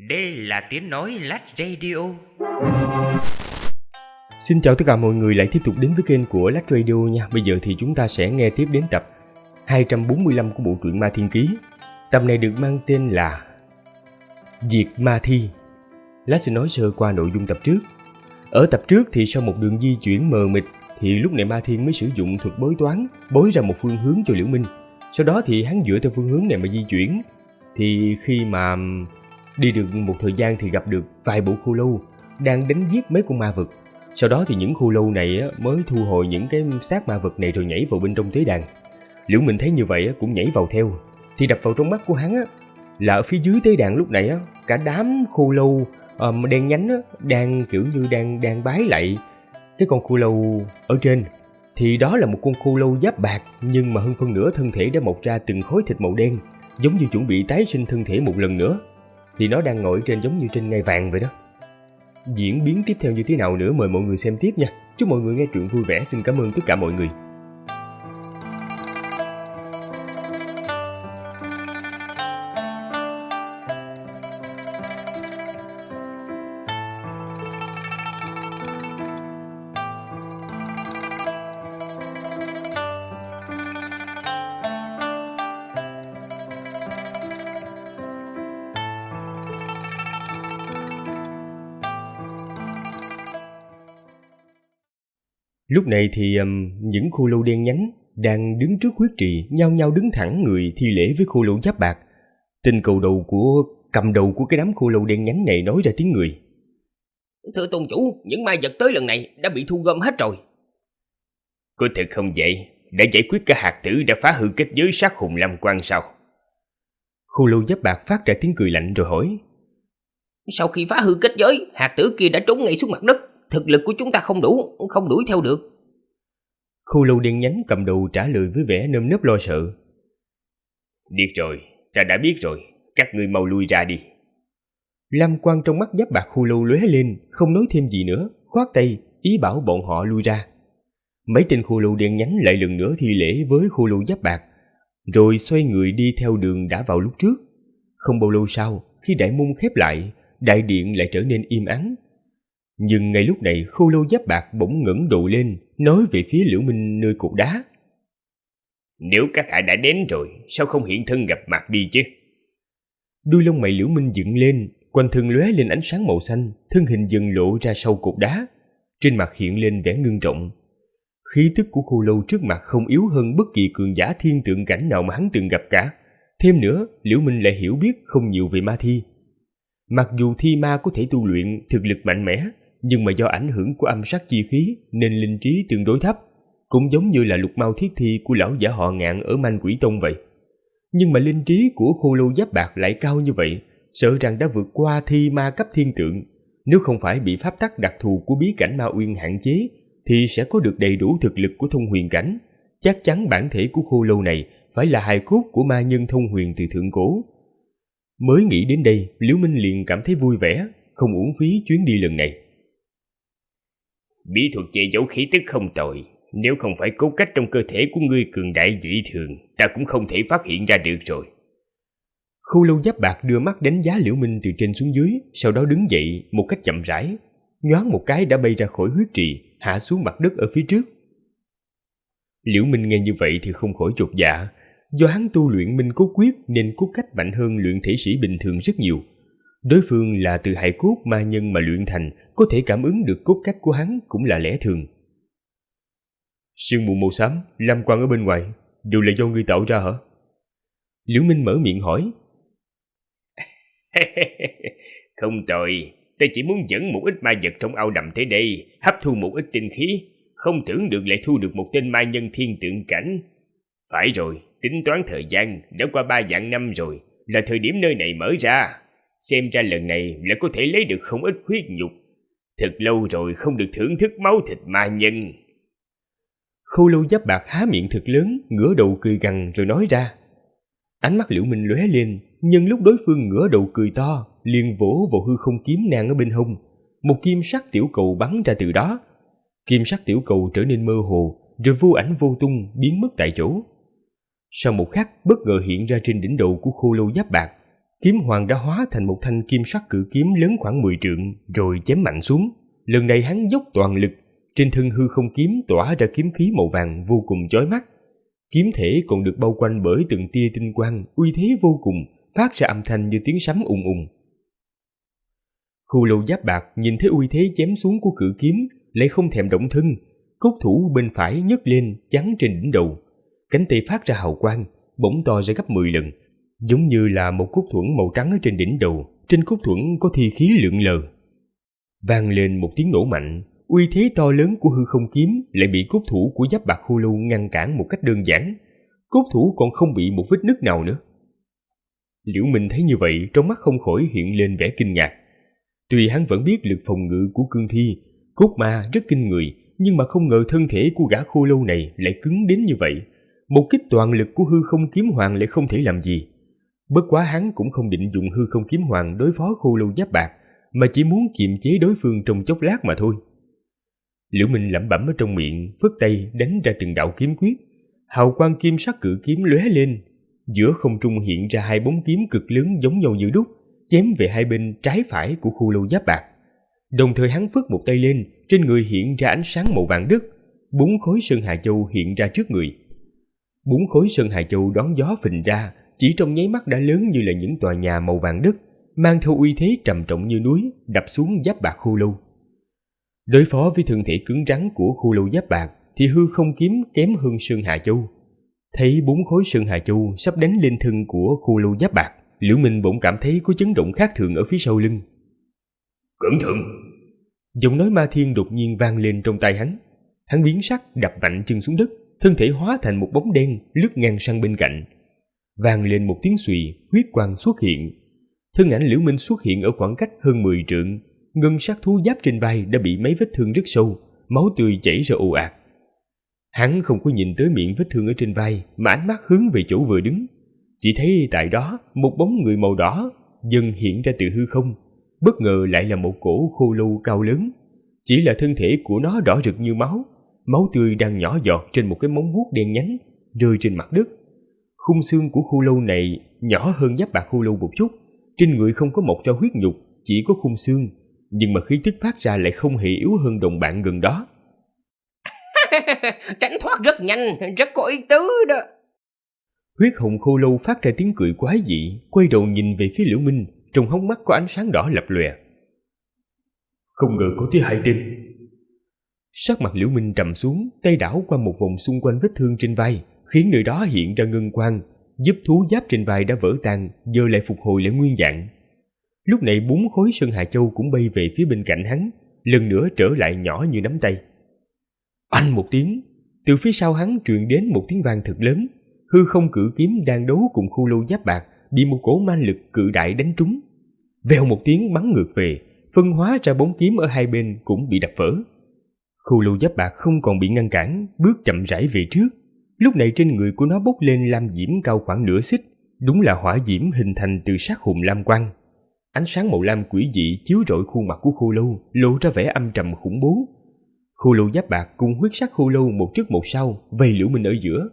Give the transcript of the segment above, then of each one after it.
Đây là tiếng nói Lách Radio. Xin chào tất cả mọi người lại tiếp tục đến với kênh của Lách Radio nha. Bây giờ thì chúng ta sẽ nghe tiếp đến tập 245 của bộ truyện Ma Thiên Ký. Tập này được mang tên là Diệt Ma Thi. Lách sẽ nói sơ qua nội dung tập trước. Ở tập trước thì sau một đường di chuyển mờ mịt thì lúc này Ma Thiên mới sử dụng thuật bói toán, bói ra một phương hướng cho Liễu Minh. Sau đó thì hắn dựa theo phương hướng này mà di chuyển. Thì khi mà đi được một thời gian thì gặp được vài bộ khô lâu đang đánh giết mấy con ma vật. Sau đó thì những khô lâu này mới thu hồi những cái xác ma vật này rồi nhảy vào bên trong tế đàn. Liễu Minh thấy như vậy cũng nhảy vào theo. Thì đập vào trong mắt của hắn là ở phía dưới tế đàn lúc này cả đám khô lâu đen nhánh đang kiểu như đang bái lại cái con khô lâu ở trên. Thì đó là một con khô lâu giáp bạc, nhưng mà hơn phân nửa thân thể đã mọc ra từng khối thịt màu đen, giống như chuẩn bị tái sinh thân thể một lần nữa. Thì nó đang ngồi trên giống như trên ngai vàng vậy đó. Diễn biến tiếp theo như thế nào nữa mời mọi người xem tiếp nha. Chúc mọi người nghe truyện vui vẻ. Xin cảm ơn tất cả mọi người. Lúc này thì những khô lâu đen nhánh đang đứng trước huyết trì nhao nhao đứng thẳng người thi lễ với khô lâu giáp bạc. Tên cầm đầu của cái đám khô lâu đen nhánh này nói ra tiếng người. Thưa tôn chủ, những ma vật tới lần này đã bị thu gom hết rồi. Có thật không vậy? Đã giải quyết cả hạt tử đã phá hư kết giới sát hùng Lam Quan sao? Khô lâu giáp bạc phát ra tiếng cười lạnh rồi hỏi. Sau khi phá hư kết giới, hạt tử kia đã trốn ngay xuống mặt đất. Thực lực của chúng ta không đủ, không đuổi theo được. Khô lâu đen nhánh cầm đầu trả lời với vẻ nơm nớp lo sợ. Biết rồi, ta đã biết rồi, các ngươi mau lui ra đi. Lam quang trong mắt giáp bạc khô lâu lóe lên, không nói thêm gì nữa, khoát tay ý bảo bọn họ lui ra. Mấy tên khô lâu đen nhánh lại lần nữa thi lễ với khô lâu giáp bạc, rồi xoay người đi theo đường đã vào lúc trước. Không bao lâu sau, khi đại môn khép lại, đại điện lại trở nên im ắng. Nhưng ngay lúc này khô lâu giáp bạc bỗng ngẩng đầu lên, nói về phía Liễu Minh nơi cột đá. Nếu các hạ đã đến rồi, sao không hiện thân gặp mặt đi chứ? Đuôi lông mày Liễu Minh dựng lên, quanh thân lóe lên ánh sáng màu xanh, thân hình dần lộ ra sau cột đá. Trên mặt hiện lên vẻ ngưng trọng. Khí tức của khô lâu trước mặt không yếu hơn bất kỳ cường giả thiên tượng cảnh nào mà hắn từng gặp cả. Thêm nữa, Liễu Minh lại hiểu biết không nhiều về ma thi. Mặc dù thi ma có thể tu luyện thực lực mạnh mẽ, nhưng mà do ảnh hưởng của âm sát chi khí nên linh trí tương đối thấp, cũng giống như là lục mao thiết thi của lão giả họ Ngạn ở Man Quỷ Tông vậy. Nhưng mà linh trí của khô lâu giáp bạc lại cao như vậy, sợ rằng đã vượt qua thi ma cấp thiên tượng. Nếu không phải bị pháp tắc đặc thù của bí cảnh Ma Uyên hạn chế, thì sẽ có được đầy đủ thực lực của thông huyền cảnh. Chắc chắn bản thể của khô lâu này phải là hài cốt của ma nhân thông huyền từ thượng cổ. Mới nghĩ đến đây, Liễu Minh liền cảm thấy vui vẻ, không uổng phí chuyến đi lần này. Bí thuật che giấu khí tức không tồi, nếu không phải cốt cách trong cơ thể của ngươi cường đại dị thường, ta cũng không thể phát hiện ra được rồi. Khô lâu giáp bạc đưa mắt đánh giá Liễu Minh từ trên xuống dưới, sau đó đứng dậy một cách chậm rãi, nhoáng một cái đã bay ra khỏi huyết trì, hạ xuống mặt đất ở phía trước. Liễu Minh nghe như vậy thì không khỏi chột dạ. Do hắn tu luyện minh cốt quyết nên cốt cách mạnh hơn luyện thể sĩ bình thường rất nhiều. Đối phương là từ hài cốt ma nhân mà luyện thành, có thể cảm ứng được cốt cách của hắn cũng là lẽ thường. Sương mù màu xám, lam quang ở bên ngoài, đều là do ngươi tạo ra hả? Liễu Minh mở miệng hỏi. Không tồi, ta chỉ muốn dẫn một ít ma vật trong ao đầm tới đây, hấp thu một ít tinh khí, không tưởng được lại thu được một tên ma nhân thiên tượng cảnh. Phải rồi, tính toán thời gian, đã qua 3 vạn năm rồi, là thời điểm nơi này mở ra. Xem ra lần này là có thể lấy được không ít huyết nhục. Thật lâu rồi không được thưởng thức máu thịt ma nhân. Khô lâu giáp bạc há miệng thật lớn, ngửa đầu cười gằn rồi nói ra. Ánh mắt Liễu Minh lóe lên, nhưng lúc đối phương ngửa đầu cười to, liền vỗ vào hư không kiếm nàng ở bên hông. Một kim sắc tiểu cầu bắn ra từ đó. Kim sắc tiểu cầu trở nên mơ hồ, rồi vô ảnh vô tung biến mất tại chỗ. Sau một khắc, bất ngờ hiện ra trên đỉnh đầu của khô lâu giáp bạc. Kiếm hoàng đã hóa thành một thanh kim sắc cự kiếm lớn khoảng 10 trượng rồi chém mạnh xuống. Lần này hắn dốc toàn lực, trên thân hư không kiếm tỏa ra kiếm khí màu vàng vô cùng chói mắt. Kiếm thể còn được bao quanh bởi từng tia tinh quang, uy thế vô cùng, phát ra âm thanh như tiếng sấm ùng ùng. Khô Lâu Giáp Bạc nhìn thấy uy thế chém xuống của cự kiếm, lại không thèm động thân, cốt thủ bên phải nhấc lên chắn trên đỉnh đầu, cánh tay phát ra hào quang, bỗng to ra gấp 10 lần, giống như là một cốt thuẫn màu trắng ở trên đỉnh đầu. Trên cốt thuẫn có thi khí lượn lờ. Vang lên một tiếng nổ mạnh, uy thế to lớn của hư không kiếm lại bị cốt thủ của Giáp Bạc Khô Lâu ngăn cản một cách đơn giản. Cốt thủ còn không bị một vết nứt nào nữa. Liễu Minh thấy như vậy, trong mắt không khỏi hiện lên vẻ kinh ngạc. Tuy hắn vẫn biết lực phòng ngự của cương thi, cốt ma rất kinh người, nhưng mà không ngờ thân thể của gã Khô Lâu này lại cứng đến như vậy. Một kích toàn lực của hư không kiếm hoàng lại không thể làm gì. Bất quá hắn cũng không định dùng hư không kiếm hoàng đối phó Khô Lâu Giáp Bạc, mà chỉ muốn kiềm chế đối phương trong chốc lát mà thôi. Liễu Minh lẩm bẩm ở trong miệng, phất tay đánh ra từng đạo kiếm quyết. Hào quang kim sắc cự kiếm lóe lên, giữa không trung hiện ra hai bóng kiếm cực lớn giống nhau như đúc, chém về hai bên trái phải của Khô Lâu Giáp Bạc. Đồng thời hắn phất một tay lên, trên người hiện ra ánh sáng màu vàng đất, 4 khối sơn hà châu hiện ra trước người. 4 khối sơn hà châu đón gió phình ra, chỉ trong nháy mắt đã lớn như là những tòa nhà màu vàng đất, mang theo uy thế trầm trọng như núi, đập xuống Giáp Bạc Khô Lâu. Đối phó với thân thể cứng rắn của Khô Lâu Giáp Bạc thì hư không kiếm kém hơn sơn hà châu. Thấy 4 khối sơn hà châu sắp đánh lên thân của Khô Lâu Giáp Bạc, Liễu Minh bỗng cảm thấy có chấn động khác thường ở phía sau lưng. Cẩn thận! Giọng nói ma thiên đột nhiên vang lên trong tai hắn. Hắn biến sắc đập mạnh chân xuống đất, thân thể hóa thành một bóng đen lướt ngang sang bên cạnh. Vang lên một tiếng xùy, huyết quang xuất hiện. Thân ảnh Liễu Minh xuất hiện ở khoảng cách hơn 10 trượng, ngân sắc thú giáp trên vai đã bị mấy vết thương rất sâu, máu tươi chảy ra ồ ạt. Hắn không có nhìn tới miệng vết thương ở trên vai, mà ánh mắt hướng về chỗ vừa đứng. Chỉ thấy tại đó một bóng người màu đỏ dần hiện ra từ hư không, bất ngờ lại là một cổ khô lâu cao lớn. Chỉ là thân thể của nó đỏ rực như máu, máu tươi đang nhỏ giọt trên một cái móng vuốt đen nhánh rơi trên mặt đất. Khung xương của khô lâu này nhỏ hơn Giáp Bạc Khô Lâu một chút, trên người không có mọc ra huyết nhục, chỉ có khung xương, nhưng mà khí tức phát ra lại không hề yếu hơn đồng bạn gần đó. Tránh thoát rất nhanh, rất có ý tứ đó. Huyết hồng khô lâu phát ra tiếng cười quái dị, quay đầu nhìn về phía Liễu Minh, trong hốc mắt có ánh sáng đỏ lập lòe. Không ngờ có thứ hai tin. Sắc mặt Liễu Minh trầm xuống, tay đảo qua một vòng xung quanh vết thương trên vai, khiến nơi đó hiện ra ngân quang, giúp thú giáp trên vai đã vỡ tan giờ lại phục hồi lại nguyên dạng. Lúc này 4 khối sơn hà châu cũng bay về phía bên cạnh hắn, lần nữa trở lại nhỏ như nắm tay. Oanh một tiếng, từ phía sau hắn truyền đến một tiếng vang thật lớn. Hư không cự kiếm đang đấu cùng Khô Lâu Giáp Bạc bị một cỗ man lực cự đại đánh trúng. Vèo một tiếng bắn ngược về, phân hóa ra bóng kiếm ở hai bên cũng bị đập vỡ. Khô Lâu Giáp Bạc không còn bị ngăn cản, bước chậm rãi về trước. Lúc này trên người của nó bốc lên lam diễm cao khoảng nửa xích, đúng là hỏa diễm hình thành từ sát hùng lam quang. Ánh sáng màu lam quỷ dị chiếu rọi khuôn mặt của Khô Lâu, lộ ra vẻ âm trầm khủng bố. Khô Lâu Giáp Bạc cùng huyết sắc khô lâu một trước một sau vây Liễu Minh ở giữa.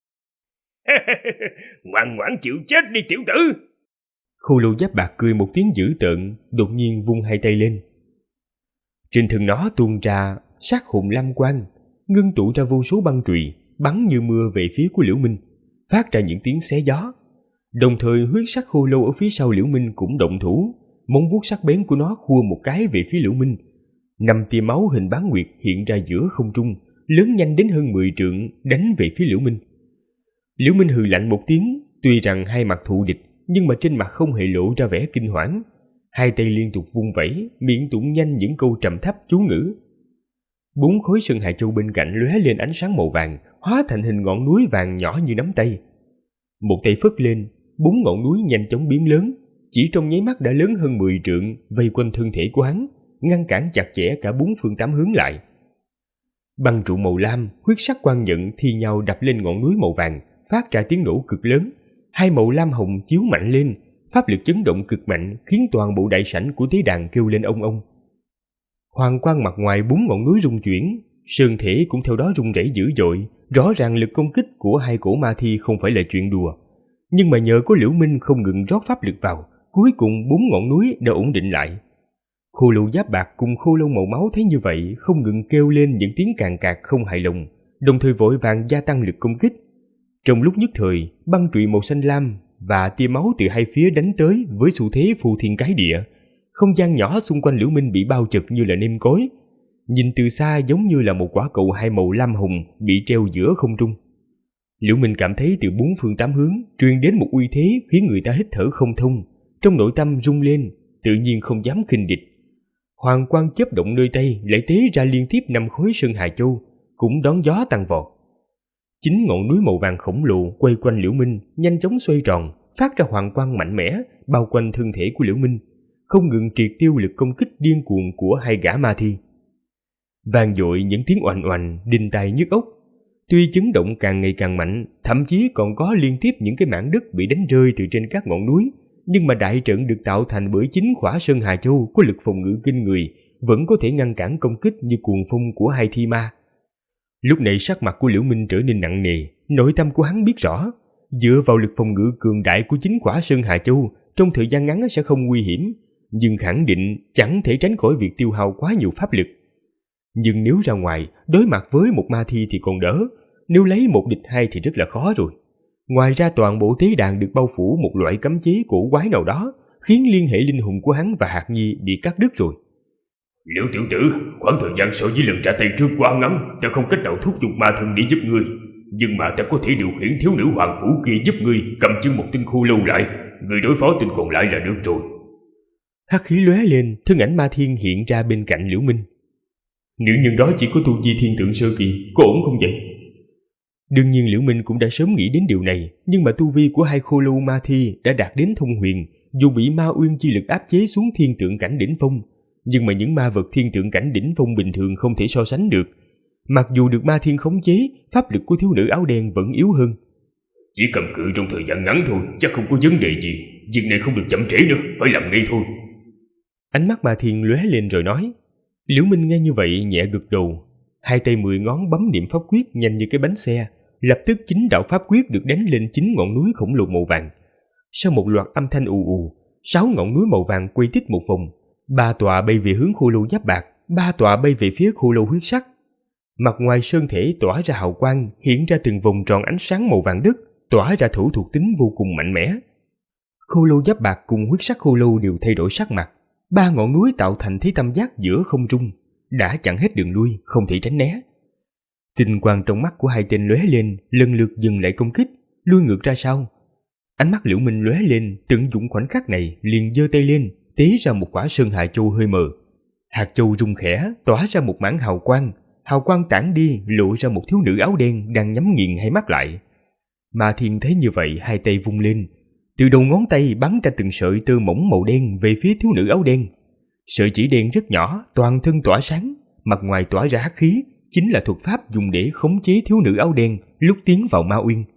Ngoan ngoãn chịu chết đi tiểu tử! Khô Lâu Giáp Bạc cười một tiếng dữ tợn, đột nhiên vung hai tay lên. Trên thân nó tuôn ra sát hồn lam quang, ngưng tụ ra vô số băng chùy bắn như mưa về phía của Liễu Minh, phát ra những tiếng xé gió. Đồng thời huyết sắc khô lâu ở phía sau Liễu Minh cũng động thủ, móng vuốt sắc bén của nó khua một cái về phía Liễu Minh. 5 tia máu hình bán nguyệt hiện ra giữa không trung, lớn nhanh đến hơn 10 trượng, đánh về phía Liễu Minh. Liễu Minh hừ lạnh một tiếng, tuy rằng hai mặt thù địch, nhưng mà trên mặt không hề lộ ra vẻ kinh hoảng. Hai tay liên tục vung vẩy, miệng tụng nhanh những câu trầm thấp chú ngữ. 4 khối sơn hà châu bên cạnh lóe lên ánh sáng màu vàng, hóa thành hình ngọn núi vàng nhỏ như nắm tay. Một tay phất lên, 4 ngọn núi nhanh chóng biến lớn, chỉ trong nháy mắt đã lớn hơn 10 trượng, vây quanh thân thể của hắn, ngăn cản chặt chẽ cả 4 phương 8 hướng lại. Băng trụ màu lam, huyết sắc quang nhận thi nhau đập lên ngọn núi màu vàng, phát ra tiếng nổ cực lớn. Hai màu lam hồng chiếu mạnh lên, pháp lực chấn động cực mạnh, khiến toàn bộ đại sảnh của tế đàn kêu lên ông ông. Hoàng quang mặt ngoài 4 ngọn núi rung chuyển, sơn thể cũng theo đó rung rẩy dữ dội. Rõ ràng lực công kích của hai cổ ma thi không phải là chuyện đùa, nhưng mà nhờ có Liễu Minh không ngừng rót pháp lực vào, Cuối cùng 4 ngọn núi đã ổn định lại. Khô lâu giáp bạc cùng khô lâu màu máu thấy như vậy không ngừng kêu lên những tiếng càn cạc không hài lòng, đồng thời vội vàng gia tăng lực công kích. Trong lúc nhất thời, băng trụy màu xanh lam và tia máu từ hai phía đánh tới với xu thế phù thiên cái địa. Không gian nhỏ xung quanh Liễu Minh bị bao chật như là nêm cối. Nhìn từ xa giống như là một quả cầu hai màu lam hồng bị treo giữa không trung. Liễu Minh cảm thấy từ 4 phương 8 hướng truyền đến một uy thế khiến người ta hít thở không thông, trong nội tâm rung lên, tự nhiên không dám khinh địch. Hoàng quang chớp động nơi tay lại tế ra liên tiếp 5 khối sơn hà châu, cũng đón gió tăng vọt. 9 ngọn núi màu vàng khổng lồ quay quanh Liễu Minh, nhanh chóng xoay tròn, phát ra hoàng quang mạnh mẽ bao quanh thân thể của Liễu Minh, không ngừng triệt tiêu lực công kích điên cuồng của hai gã ma thi. Vang dội những tiếng oành oành, đinh tai nhức óc. Tuy chấn động càng ngày càng mạnh, thậm chí còn có liên tiếp những cái mảng đất bị đánh rơi từ trên các ngọn núi, nhưng mà đại trận được tạo thành bởi 9 khỏa sơn hà châu có lực phòng ngự kinh người, vẫn có thể ngăn cản công kích như cuồng phong của hai thi ma. Lúc này sắc mặt của Liễu Minh trở nên nặng nề, nội tâm của hắn biết rõ, dựa vào lực phòng ngự cường đại của 9 khỏa sơn hà châu, trong thời gian ngắn sẽ không nguy hiểm, nhưng khẳng định chẳng thể tránh khỏi việc tiêu hao quá nhiều pháp lực. Nhưng nếu ra ngoài, đối mặt với một ma thi thì còn đỡ, nếu lấy một địch hai thì rất là khó rồi. Ngoài ra toàn bộ tế đàn được bao phủ một loại cấm chế cổ quái nào đó, khiến liên hệ linh hồn của hắn và Hạc Nhi bị cắt đứt rồi. Liễu tiểu tử, khoảng thời gian so với lần ra tay trước quá ngắn, ta không cách nào thúc giục ma thần để giúp ngươi. Nhưng mà ta có thể điều khiển thiếu nữ hoàng phủ kia giúp ngươi cầm chân một tinh khô lâu lại, ngươi đối phó tinh còn lại là được rồi. Hắc khí lóe lên, thân ảnh ma thiên hiện ra bên cạnh Liễu Minh. Nữ nhân đó chỉ có tu vi thiên tượng sơ kỳ, có ổn không vậy? Đương nhiên Liễu Minh cũng đã sớm nghĩ đến điều này, nhưng mà tu vi của hai khô lâu ma thi đã đạt đến thông huyền, dù bị ma uyên chi lực áp chế xuống thiên tượng cảnh đỉnh phong, nhưng mà những ma vật thiên tượng cảnh đỉnh phong bình thường không thể so sánh được. Mặc dù được ma thiên khống chế, pháp lực của thiếu nữ áo đen vẫn yếu hơn. Chỉ cầm cự trong thời gian ngắn thôi, chắc không có vấn đề gì. Việc này không được chậm trễ nữa, phải làm ngay thôi. Ánh mắt ma thiên lóe lên rồi nói. Liễu Minh nghe như vậy nhẹ gật đầu, hai tay 10 ngón bấm niệm pháp quyết nhanh như cái bánh xe, lập tức 9 đạo pháp quyết được đánh lên 9 ngọn núi khổng lồ màu vàng. Sau một loạt âm thanh ù ù, 6 ngọn núi màu vàng quay tít một vòng, 3 tọa bay về hướng khô lâu giáp bạc, 3 tọa bay về phía khô lâu huyết sắc. Mặt ngoài sơn thể tỏa ra hào quang, hiện ra từng vòng tròn ánh sáng màu vàng đất, tỏa ra thủ thuộc tính vô cùng mạnh mẽ. Khô lâu giáp bạc cùng huyết sắc khô lâu đều thay đổi sắc mặt, 3 ngọn núi tạo thành thế tam giác giữa không trung, đã chặn hết đường lui, không thể tránh né. Tinh quang trong mắt của hai tên lóe lên, lần lượt dừng lại công kích, lui ngược ra sau. Ánh mắt Liễu Minh lóe lên, tận dụng khoảnh khắc này, liền giơ tay lên, tế ra một quả sơn hà châu hơi mờ. Hạt châu rung khẽ, tỏa ra một mảng hào quang tản đi, lộ ra một thiếu nữ áo đen đang nhắm nghiền hai mắt lại. Ma Thiên thấy như vậy, hai tay vung lên, từ đầu ngón tay bắn ra từng sợi tơ mỏng màu đen về phía thiếu nữ áo đen. Sợi chỉ đen rất nhỏ, toàn thân tỏa sáng, mặt ngoài tỏa ra hắc khí, chính là thuật pháp dùng để khống chế thiếu nữ áo đen lúc tiến vào ma uyên.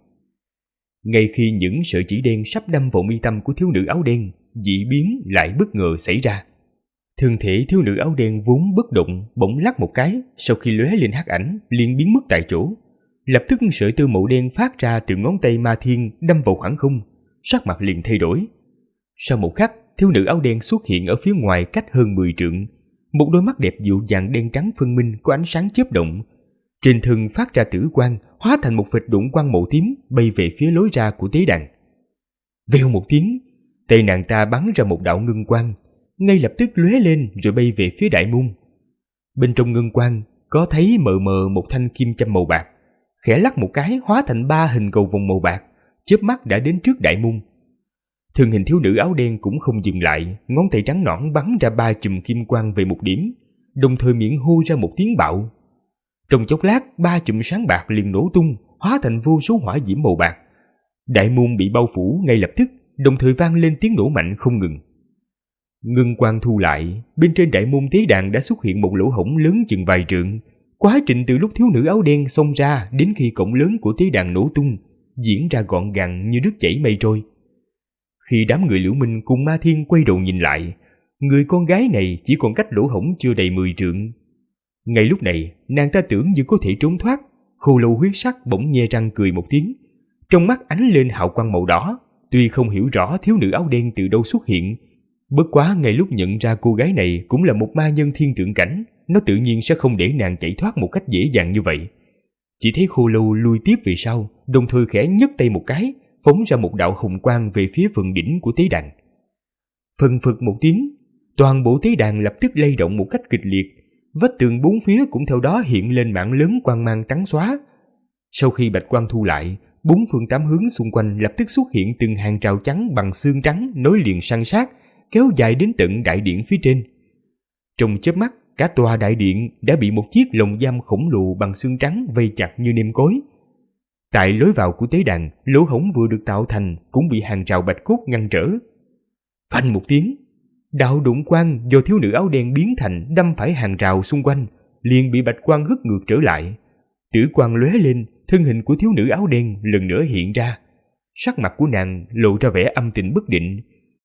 Ngay khi những sợi chỉ đen sắp đâm vào mi tâm của thiếu nữ áo đen, dị biến lại bất ngờ xảy ra. Thân thể thiếu nữ áo đen vốn bất động bỗng lắc một cái, sau khi lóe lên hắc ảnh liền biến mất tại chỗ. Lập tức sợi tơ màu đen phát ra từ ngón tay Ma Thiên đâm vào khoảng không, sắc mặt liền thay đổi. Sau một khắc, thiếu nữ áo đen xuất hiện ở phía ngoài cách hơn 10 trượng, một đôi mắt đẹp dịu dàng đen trắng phân minh có ánh sáng chớp động. Trên thân phát ra tử quang, hóa thành một vệt độn quang màu tím bay về phía lối ra của tế đàn. Vèo một tiếng, tay nàng ta bắn ra một đạo ngân quang, ngay lập tức lóe lên rồi bay về phía đại môn. Bên trong ngân quang có thấy mờ mờ một thanh kim châm màu bạc, khẽ lắc một cái hóa thành 3 hình cầu vồng màu bạc, chớp mắt đã đến trước đại môn. Thân hình thiếu nữ áo đen cũng không dừng lại, ngón tay trắng nõn bắn ra 3 chùm kim quang về một điểm, đồng thời miệng hô ra một tiếng bạo. Trong chốc lát, 3 chùm sáng bạc liền nổ tung, hóa thành vô số hỏa diễm màu bạc. Đại môn bị bao phủ ngay lập tức, đồng thời vang lên tiếng nổ mạnh không ngừng. Ngân quang thu lại, bên trên đại môn tế đàn đã xuất hiện một lỗ hổng lớn chừng vài trượng. Quá trình từ lúc thiếu nữ áo đen xông ra đến khi cổng lớn của tế đàn nổ tung diễn ra gọn gàng như nước chảy mây trôi. Khi đám người Liễu Minh cùng Ma Thiên quay đầu nhìn lại, người con gái này chỉ còn cách lỗ hổng chưa đầy 10 trượng. Ngay lúc này, nàng ta tưởng như có thể trốn thoát, khô lâu huyết sắc bỗng nhe răng cười một tiếng, trong mắt ánh lên hào quang màu đỏ, tuy không hiểu rõ thiếu nữ áo đen từ đâu xuất hiện, bất quá ngay lúc nhận ra cô gái này cũng là một ma nhân thiên tượng cảnh, nó tự nhiên sẽ không để nàng chạy thoát một cách dễ dàng như vậy. Chỉ thấy Khô Lâu lui tiếp về sau, đồng thời khẽ nhấc tay một cái, phóng ra một đạo hồng quang về phía phần đỉnh của tế đàn. Phần phật một tiếng, toàn bộ tế đàn lập tức lay động một cách kịch liệt, vách tường bốn phía cũng theo đó hiện lên mảng lớn quang mang trắng xóa. Sau khi bạch quang thu lại, bốn phương tám hướng xung quanh lập tức xuất hiện từng hàng rào trắng bằng xương trắng nối liền san sát, kéo dài đến tận đại điện phía trên. Trong chớp mắt, cả tòa đại điện đã bị một chiếc lồng giam khổng lồ bằng xương trắng vây chặt như nêm cối. Tại lối vào của tế đàn, lỗ hổng vừa được tạo thành cũng bị hàng rào bạch cốt ngăn trở. Phanh một tiếng, đạo đụng quang do thiếu nữ áo đen biến thành đâm phải hàng rào xung quanh, liền bị bạch quang hất ngược trở lại. Tử quang lóe lên, thân hình của thiếu nữ áo đen lần nữa hiện ra. Sắc mặt của nàng lộ ra vẻ âm tình bất định.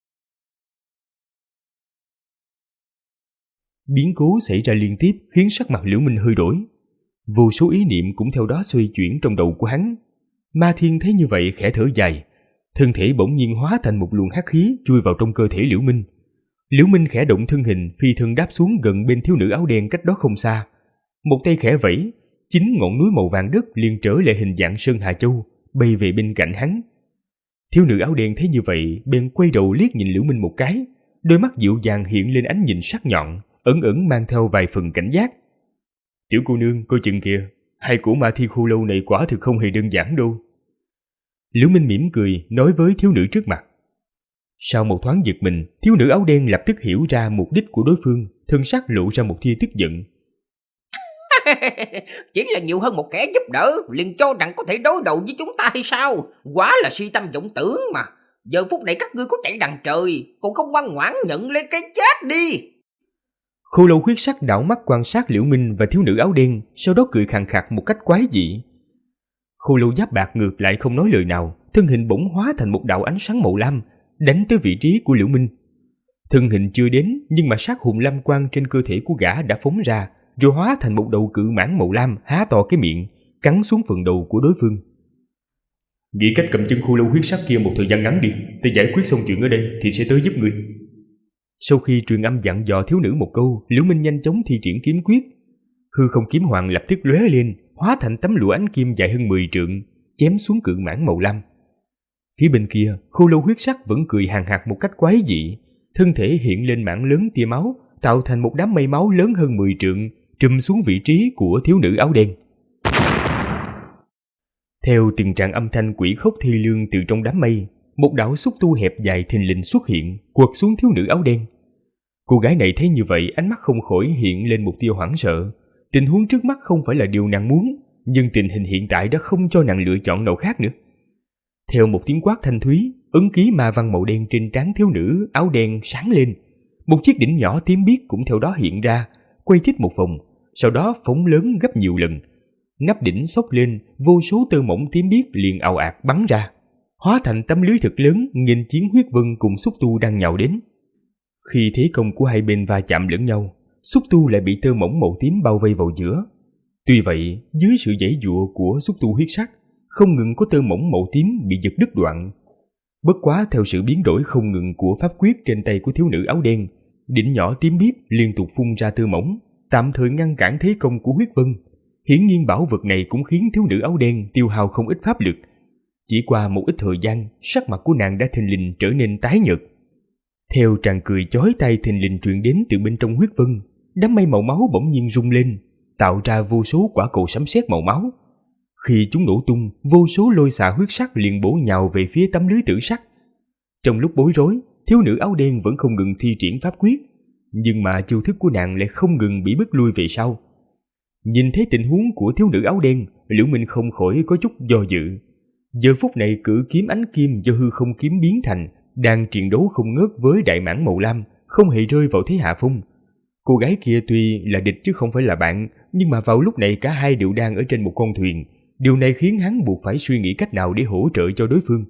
Biến cố xảy ra liên tiếp khiến sắc mặt Liễu Minh hơi đổi. Vô số ý niệm cũng theo đó xoay chuyển trong đầu của hắn. Ma Thiên thấy như vậy khẽ thở dài, thân thể bỗng nhiên hóa thành một luồng hắc khí chui vào trong cơ thể Liễu Minh. Liễu Minh khẽ động thân hình, phi thân đáp xuống gần bên thiếu nữ áo đen cách đó không xa. Một tay khẽ vẫy, 9 ngọn núi màu vàng đất liền trở lại hình dạng Sơn Hà Châu, bay về bên cạnh hắn. Thiếu nữ áo đen thấy như vậy, bèn quay đầu liếc nhìn Liễu Minh một cái, đôi mắt dịu dàng hiện lên ánh nhìn sắc nhọn, ẩn ẩn mang theo vài phần cảnh giác. Tiểu cô nương, coi chừng kìa, hai của Ma Thiên Khô Lâu này quả thực không hề đơn giản đâu. Liễu Minh mỉm cười nói với thiếu nữ trước mặt. Sau một thoáng giật mình, thiếu nữ áo đen lập tức hiểu ra mục đích của đối phương, thân sắc lộ ra một tia tức giận. Chỉ là nhiều hơn một kẻ giúp đỡ, liền cho rằng có thể đối đầu với chúng ta hay sao? Quá là si tâm vọng tưởng mà. Giờ phút này các ngươi có chạy đằng trời, còn không ngoan ngoãn nhận lấy cái chết đi. Khô Lâu huyết sắc đảo mắt quan sát Liễu Minh và thiếu nữ áo đen, sau đó cười khàn khạc một cách quái dị. Khô Lâu giáp bạc ngược lại không nói lời nào, thân hình bỗng hóa thành một đạo ánh sáng màu lam, đánh tới vị trí của Liễu Minh. Thân hình chưa đến, nhưng mà sát hồn lam quang trên cơ thể của gã đã phóng ra, rồi hóa thành một đầu cự mãng màu lam há to cái miệng, cắn xuống phần đầu của đối phương. Nghĩ cách cầm chân Khô Lâu huyết sắc kia một thời gian ngắn đi, ta giải quyết xong chuyện ở đây thì sẽ tới giúp ngươi. Sau khi truyền âm dặn dò thiếu nữ một câu, Liễu Minh nhanh chóng thi triển kiếm quyết. Hư không kiếm hoàng lập tức lóe lên, hóa thành tấm lụa ánh kim dài hơn 10 trượng, chém xuống cự mãng màu lam. Phía bên kia, Khô Lâu huyết sắc vẫn cười hàn hạc một cách quái dị, thân thể hiện lên mảng lớn tia máu, tạo thành một đám mây máu lớn hơn 10 trượng, trùm xuống vị trí của thiếu nữ áo đen. Theo từng tràng âm thanh quỷ khóc thi lương từ trong đám mây, một đạo xúc tu hẹp dài thình lình xuất hiện, quật xuống thiếu nữ áo đen. Cô gái này thấy như vậy, ánh mắt không khỏi hiện lên một tia hoảng sợ. Tình huống trước mắt không phải là điều nàng muốn, nhưng tình hình hiện tại đã không cho nàng lựa chọn nào khác nữa. Theo một tiếng quát thanh thúy, ấn ký ma văn màu đen trên trán thiếu nữ áo đen sáng lên. Một chiếc đỉnh nhỏ tím biếc cũng theo đó hiện ra, quay tít một vòng, sau đó phóng lớn gấp nhiều lần. Nắp đỉnh xốc lên, vô số tơ mỏng tím biếc liền ào ạt bắn ra, hóa thành tấm lưới thật lớn nghênh chiến huyết vân cùng xúc tu đang nhào đến. Khi thế công của hai bên va chạm lẫn nhau, xúc tu lại bị tơ mỏng màu tím bao vây vào giữa. Tuy vậy, dưới sự giãy giụa của xúc tu huyết sắc, không ngừng có tơ mỏng màu tím bị giật đứt đoạn. Bất quá theo sự biến đổi không ngừng của pháp quyết trên tay của thiếu nữ áo đen, đỉnh nhỏ tím biếc liên tục phun ra tơ mỏng, tạm thời ngăn cản thế công của huyết vân. Hiển nhiên bảo vật này cũng khiến thiếu nữ áo đen tiêu hao không ít pháp lực. Chỉ qua một ít thời gian, sắc mặt của nàng đã thình lình trở nên tái nhợt. Theo tràng cười chói tai thình lình truyền đến từ bên trong huyết vân, đám mây màu máu bỗng nhiên rung lên, tạo ra vô số quả cầu sấm sét màu máu. Khi chúng nổ tung, vô số lôi xà huyết sắc liền bổ nhào về phía tấm lưới tử sắc. Trong lúc bối rối, thiếu nữ áo đen vẫn không ngừng thi triển pháp quyết, nhưng mà chiêu thức của nàng lại không ngừng bị bước lui về sau. Nhìn thấy tình huống của thiếu nữ áo đen, Liễu Minh không khỏi có chút do dự. Giờ phút này cự kiếm ánh kim do hư không kiếm biến thành đang chiến đấu không ngớt với đại mãng màu lam, không hề rơi vào thế hạ phong. Cô gái kia tuy là địch chứ không phải là bạn, nhưng mà vào lúc này cả hai đều đang ở trên một con thuyền. Điều này khiến hắn buộc phải suy nghĩ cách nào để hỗ trợ cho đối phương.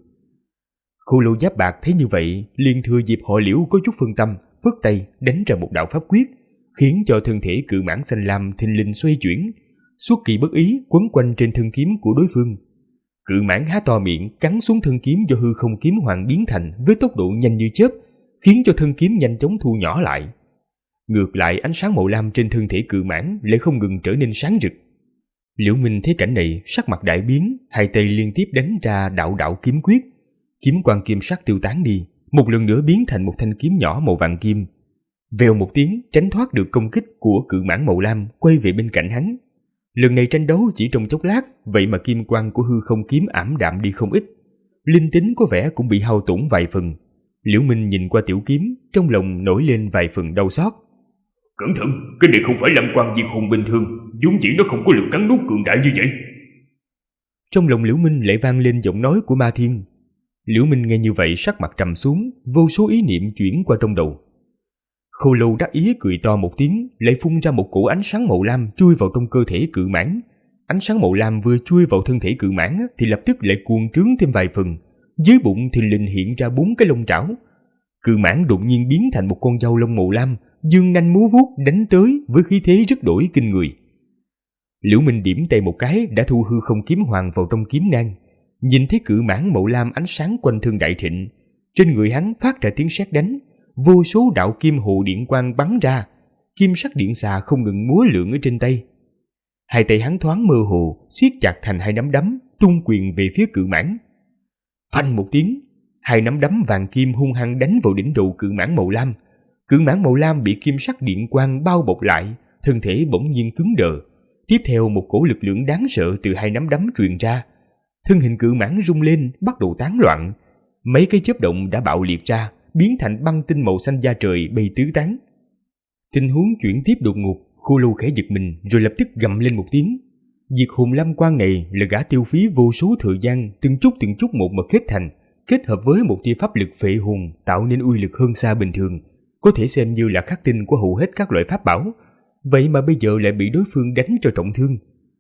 Khô Lâu giáp bạc thấy như vậy, liền thừa dịp họ Liễu có chút phân tâm, phất tay đánh ra một đạo pháp quyết, khiến cho thân thể cự mãng xanh lam thình lình xoay chuyển, xuất kỳ bất ý quấn quanh trên thân kiếm của đối phương. Cự mãng há to miệng cắn xuống thân kiếm do hư không kiếm hoàng biến thành với tốc độ nhanh như chớp, khiến cho thân kiếm nhanh chóng thu nhỏ lại. Ngược lại, ánh sáng màu lam trên thân thể cự mãng lại không ngừng trở nên sáng rực. Liễu Minh thấy cảnh này, sắc mặt đại biến, hai tay liên tiếp đánh ra đạo đạo kiếm quyết. Kiếm quang kim sắc tiêu tán đi, một lần nữa biến thành một thanh kiếm nhỏ màu vàng kim. Vèo một tiếng, tránh thoát được công kích của cự mãng màu lam, quay về bên cạnh hắn. Lần này tranh đấu chỉ trong chốc lát, vậy mà kim quang của hư không kiếm ảm đạm đi không ít. Linh tính có vẻ cũng bị hao tổn vài phần. Liễu Minh nhìn qua tiểu kiếm, trong lòng nổi lên vài phần đau xót. Cẩn thận, cái này không phải Lam Quang Diệt Hồn bình thường, vốn dĩ nó không có lực cắn nuốt cường đại như vậy. Trong lòng Liễu Minh lại vang lên giọng nói của Ma Thiên. Liễu Minh nghe như vậy sắc mặt trầm xuống, vô số ý niệm chuyển qua trong đầu. Khô Lâu đắc ý cười to một tiếng, lại phun ra một cổ ánh sáng màu lam chui vào trong cơ thể cự mãng. Ánh sáng màu lam vừa chui vào thân thể cự mãng thì lập tức lại cuồng trướng thêm vài phần, dưới bụng thình lình hiện ra 4 cái lông trảo. Cự mãng đột nhiên biến thành một con dao lông màu lam, dương nanh múa vuốt đánh tới với khí thế rất đổi kinh người. Liễu Minh điểm tay một cái đã thu hư không kiếm hoàng vào trong kiếm nang, nhìn thấy cự mãng màu lam ánh sáng quanh thân đại thịnh, trên người hắn phát ra tiếng sét đánh, vô số đạo kim hồ điện quang bắn ra, kim sắc điện xà không ngừng múa lượn ở trên tay. Hai tay hắn thoáng mơ hồ, siết chặt thành hai nắm đấm, tung quyền về phía cự mãng. Phanh một tiếng, hai nắm đấm vàng kim hung hăng đánh vào đỉnh đầu cự mãng màu lam. Cự mãng màu lam bị kim sắc điện quang bao bọc lại, thân thể bỗng nhiên cứng đờ. Tiếp theo một cổ lực lượng đáng sợ từ hai nắm đấm truyền ra. Thân hình cự mãng rung lên, bắt đầu tán loạn. Mấy cái chớp động đã bạo liệt ra, biến thành băng tinh màu xanh da trời bay tứ tán. Tình huống chuyển tiếp đột ngột, Khô Lâu khẽ giật mình rồi lập tức gầm lên một tiếng. Diệt hồn lam quang này là gã tiêu phí vô số thời gian từng chút một mà kết thành, kết hợp với một tia pháp lực phệ hồn tạo nên uy lực hơn xa bình thường, có thể xem như là khắc tinh của hầu hết các loại pháp bảo. Vậy mà bây giờ lại bị đối phương đánh cho trọng thương.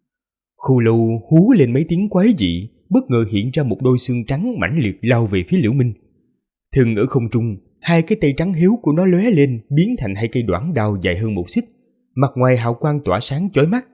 Khô Lâu hú lên mấy tiếng quái dị, bất ngờ hiện ra một đôi xương trắng mãnh liệt lao về phía Liễu Minh. Thường ở không trung, hai cái tay trắng hiếu của nó lóe lên biến thành hai cây đoản đao dài hơn 1 xích, mặt ngoài hào quang tỏa sáng chói mắt.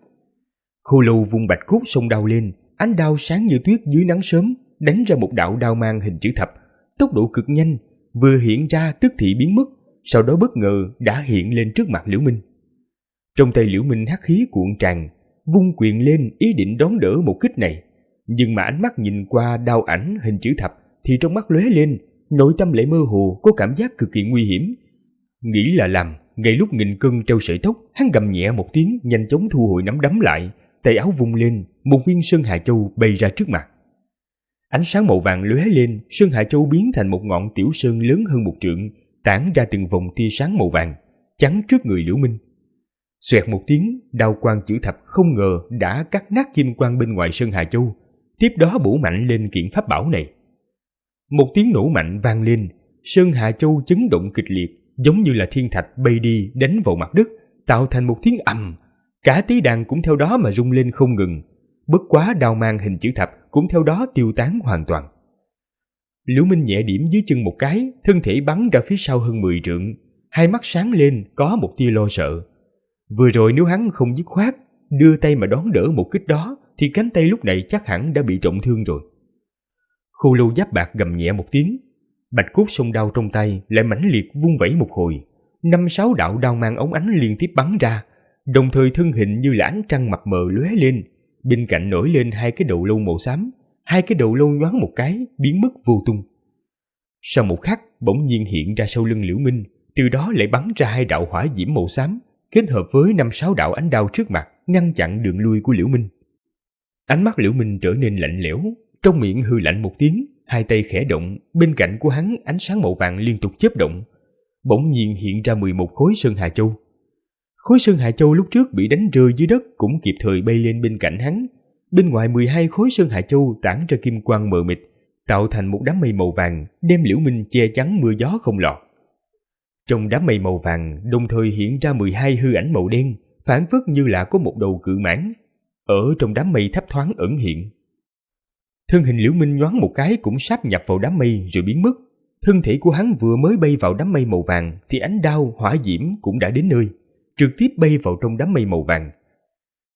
Khô Lâu vung bạch cốt xông đao lên, ánh đao sáng như tuyết dưới nắng sớm, đánh ra một đạo đao mang hình chữ thập, tốc độ cực nhanh, vừa hiện ra tức thì biến mất, sau đó bất ngờ đã hiện lên trước mặt Liễu Minh. Trong tay Liễu Minh hắc khí cuộn tràn, vung quyền lên ý định đón đỡ một kích này, nhưng mà ánh mắt nhìn qua đao ảnh hình chữ thập thì trong mắt lóe lên, nội tâm lại mơ hồ có cảm giác cực kỳ nguy hiểm. Nghĩ là làm, ngay lúc nghìn cân treo sợi tóc, hắn gầm nhẹ một tiếng, nhanh chóng thu hồi nắm đấm lại, tay áo vung lên, một viên Sơn Hà Châu bay ra trước mặt. Ánh sáng màu vàng lóe lên, Sơn Hà Châu biến thành một ngọn tiểu sơn lớn hơn 1 trượng, tản ra từng vòng tia sáng màu vàng, chắn trước người Liễu Minh. Xoẹt một tiếng, đao quang chữ thập không ngờ đã cắt nát kim quang bên ngoài Sơn Hà Châu, tiếp đó bổ mạnh lên kiện pháp bảo này. Một tiếng nổ mạnh vang lên, Sơn Hà Châu chấn động kịch liệt, giống như là thiên thạch bay đi đánh vào mặt đất, tạo thành một tiếng ầm. Cả tế đàn cũng theo đó mà rung lên không ngừng. Bất quá đao mang hình chữ thập cũng theo đó tiêu tán hoàn toàn. Liễu Minh nhẹ điểm dưới chân một cái, thân thể bắn ra phía sau hơn 10 trượng, hai mắt sáng lên có một tia lo sợ. Vừa rồi nếu hắn không dứt khoát đưa tay mà đón đỡ một kích đó thì cánh tay lúc này chắc hẳn đã bị trọng thương rồi. Khô Lâu giáp bạc gầm nhẹ một tiếng, bạch cốt song đao trong tay lại mãnh liệt vung vẩy một hồi, 5-6 đạo đao mang ống ánh liên tiếp bắn ra, đồng thời thân hình như là ánh trăng mập mờ lóe lên, bên cạnh nổi lên hai cái đầu lâu màu xám, hai cái đầu lâu nhoáng một cái biến mất vô tung. Sau một khắc bỗng nhiên hiện ra sau lưng Liễu Minh, từ đó lại bắn ra 2 đạo hỏa diễm màu xám, kết hợp với 5-6 đạo ánh đao trước mặt ngăn chặn đường lui của Liễu Minh. Ánh mắt Liễu Minh trở nên lạnh lẽo, trong miệng hư lạnh một tiếng, hai tay khẽ động, bên cạnh của hắn ánh sáng màu vàng liên tục chớp động, bỗng nhiên hiện ra 11 khối Sơn Hà Châu. Khối Sơn Hà Châu lúc trước bị đánh rơi dưới đất cũng kịp thời bay lên bên cạnh hắn. Bên ngoài 12 khối Sơn Hà Châu tản ra kim quang mờ mịt, tạo thành một đám mây màu vàng, đem Liễu Minh che chắn mưa gió không lọt. Trong đám mây màu vàng đồng thời hiện ra 12 hư ảnh màu đen, phảng phất như là có một đầu cự mãng ở trong đám mây thấp thoáng ẩn hiện. Thân hình Liễu Minh nhoáng một cái cũng sáp nhập vào đám mây rồi biến mất. Thân thể của hắn vừa mới bay vào đám mây màu vàng thì ánh đao hỏa diễm cũng đã đến nơi, trực tiếp bay vào trong đám mây màu vàng.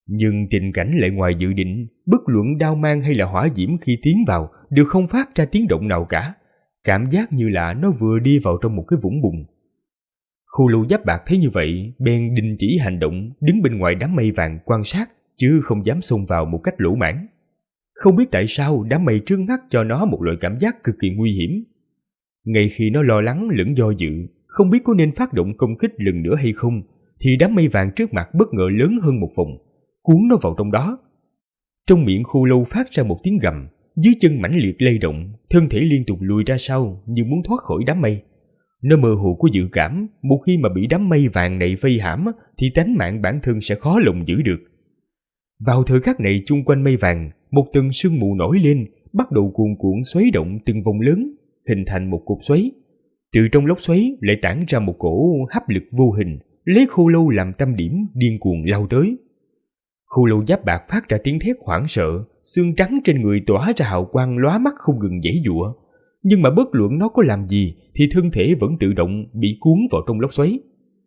Nhưng tình cảnh lại ngoài dự định, bất luận đao mang hay là hỏa diễm khi tiến vào đều không phát ra tiếng động nào cả, cảm giác như là nó vừa đi vào trong một cái vũng bùn. Khô Lâu Giáp Bạc thấy như vậy, bèn đình chỉ hành động, đứng bên ngoài đám mây vàng quan sát, chứ không dám xông vào một cách lỗ mãng. Không biết tại sao đám mây trước mắt cho nó một loại cảm giác cực kỳ nguy hiểm. Ngay khi nó lo lắng lẫn do dự, không biết có nên phát động công kích lần nữa hay không, thì đám mây vàng trước mặt bất ngờ lớn hơn một vòng, cuốn nó vào trong đó. Trong miệng Khô Lâu phát ra một tiếng gầm, dưới chân mãnh liệt lay động, thân thể liên tục lùi ra sau như muốn thoát khỏi đám mây. Nó mơ hồ có dự cảm, một khi mà bị đám mây vàng này vây hãm thì tánh mạng bản thân sẽ khó lòng giữ được. Vào thời khắc này, chung quanh mây vàng, một tầng sương mù nổi lên, bắt đầu cuồn cuộn xoáy động từng vòng lớn, hình thành một cột xoáy. Từ trong lốc xoáy lại tản ra một cổ hấp lực vô hình, lấy Khô Lâu làm tâm điểm, điên cuồng lao tới. Khô Lâu Giáp Bạc phát ra tiếng thét hoảng sợ, xương trắng trên người tỏa ra hào quang lóa mắt không ngừng giãy giụa. Nhưng mà bất luận nó có làm gì thì thân thể vẫn tự động bị cuốn vào trong lốc xoáy.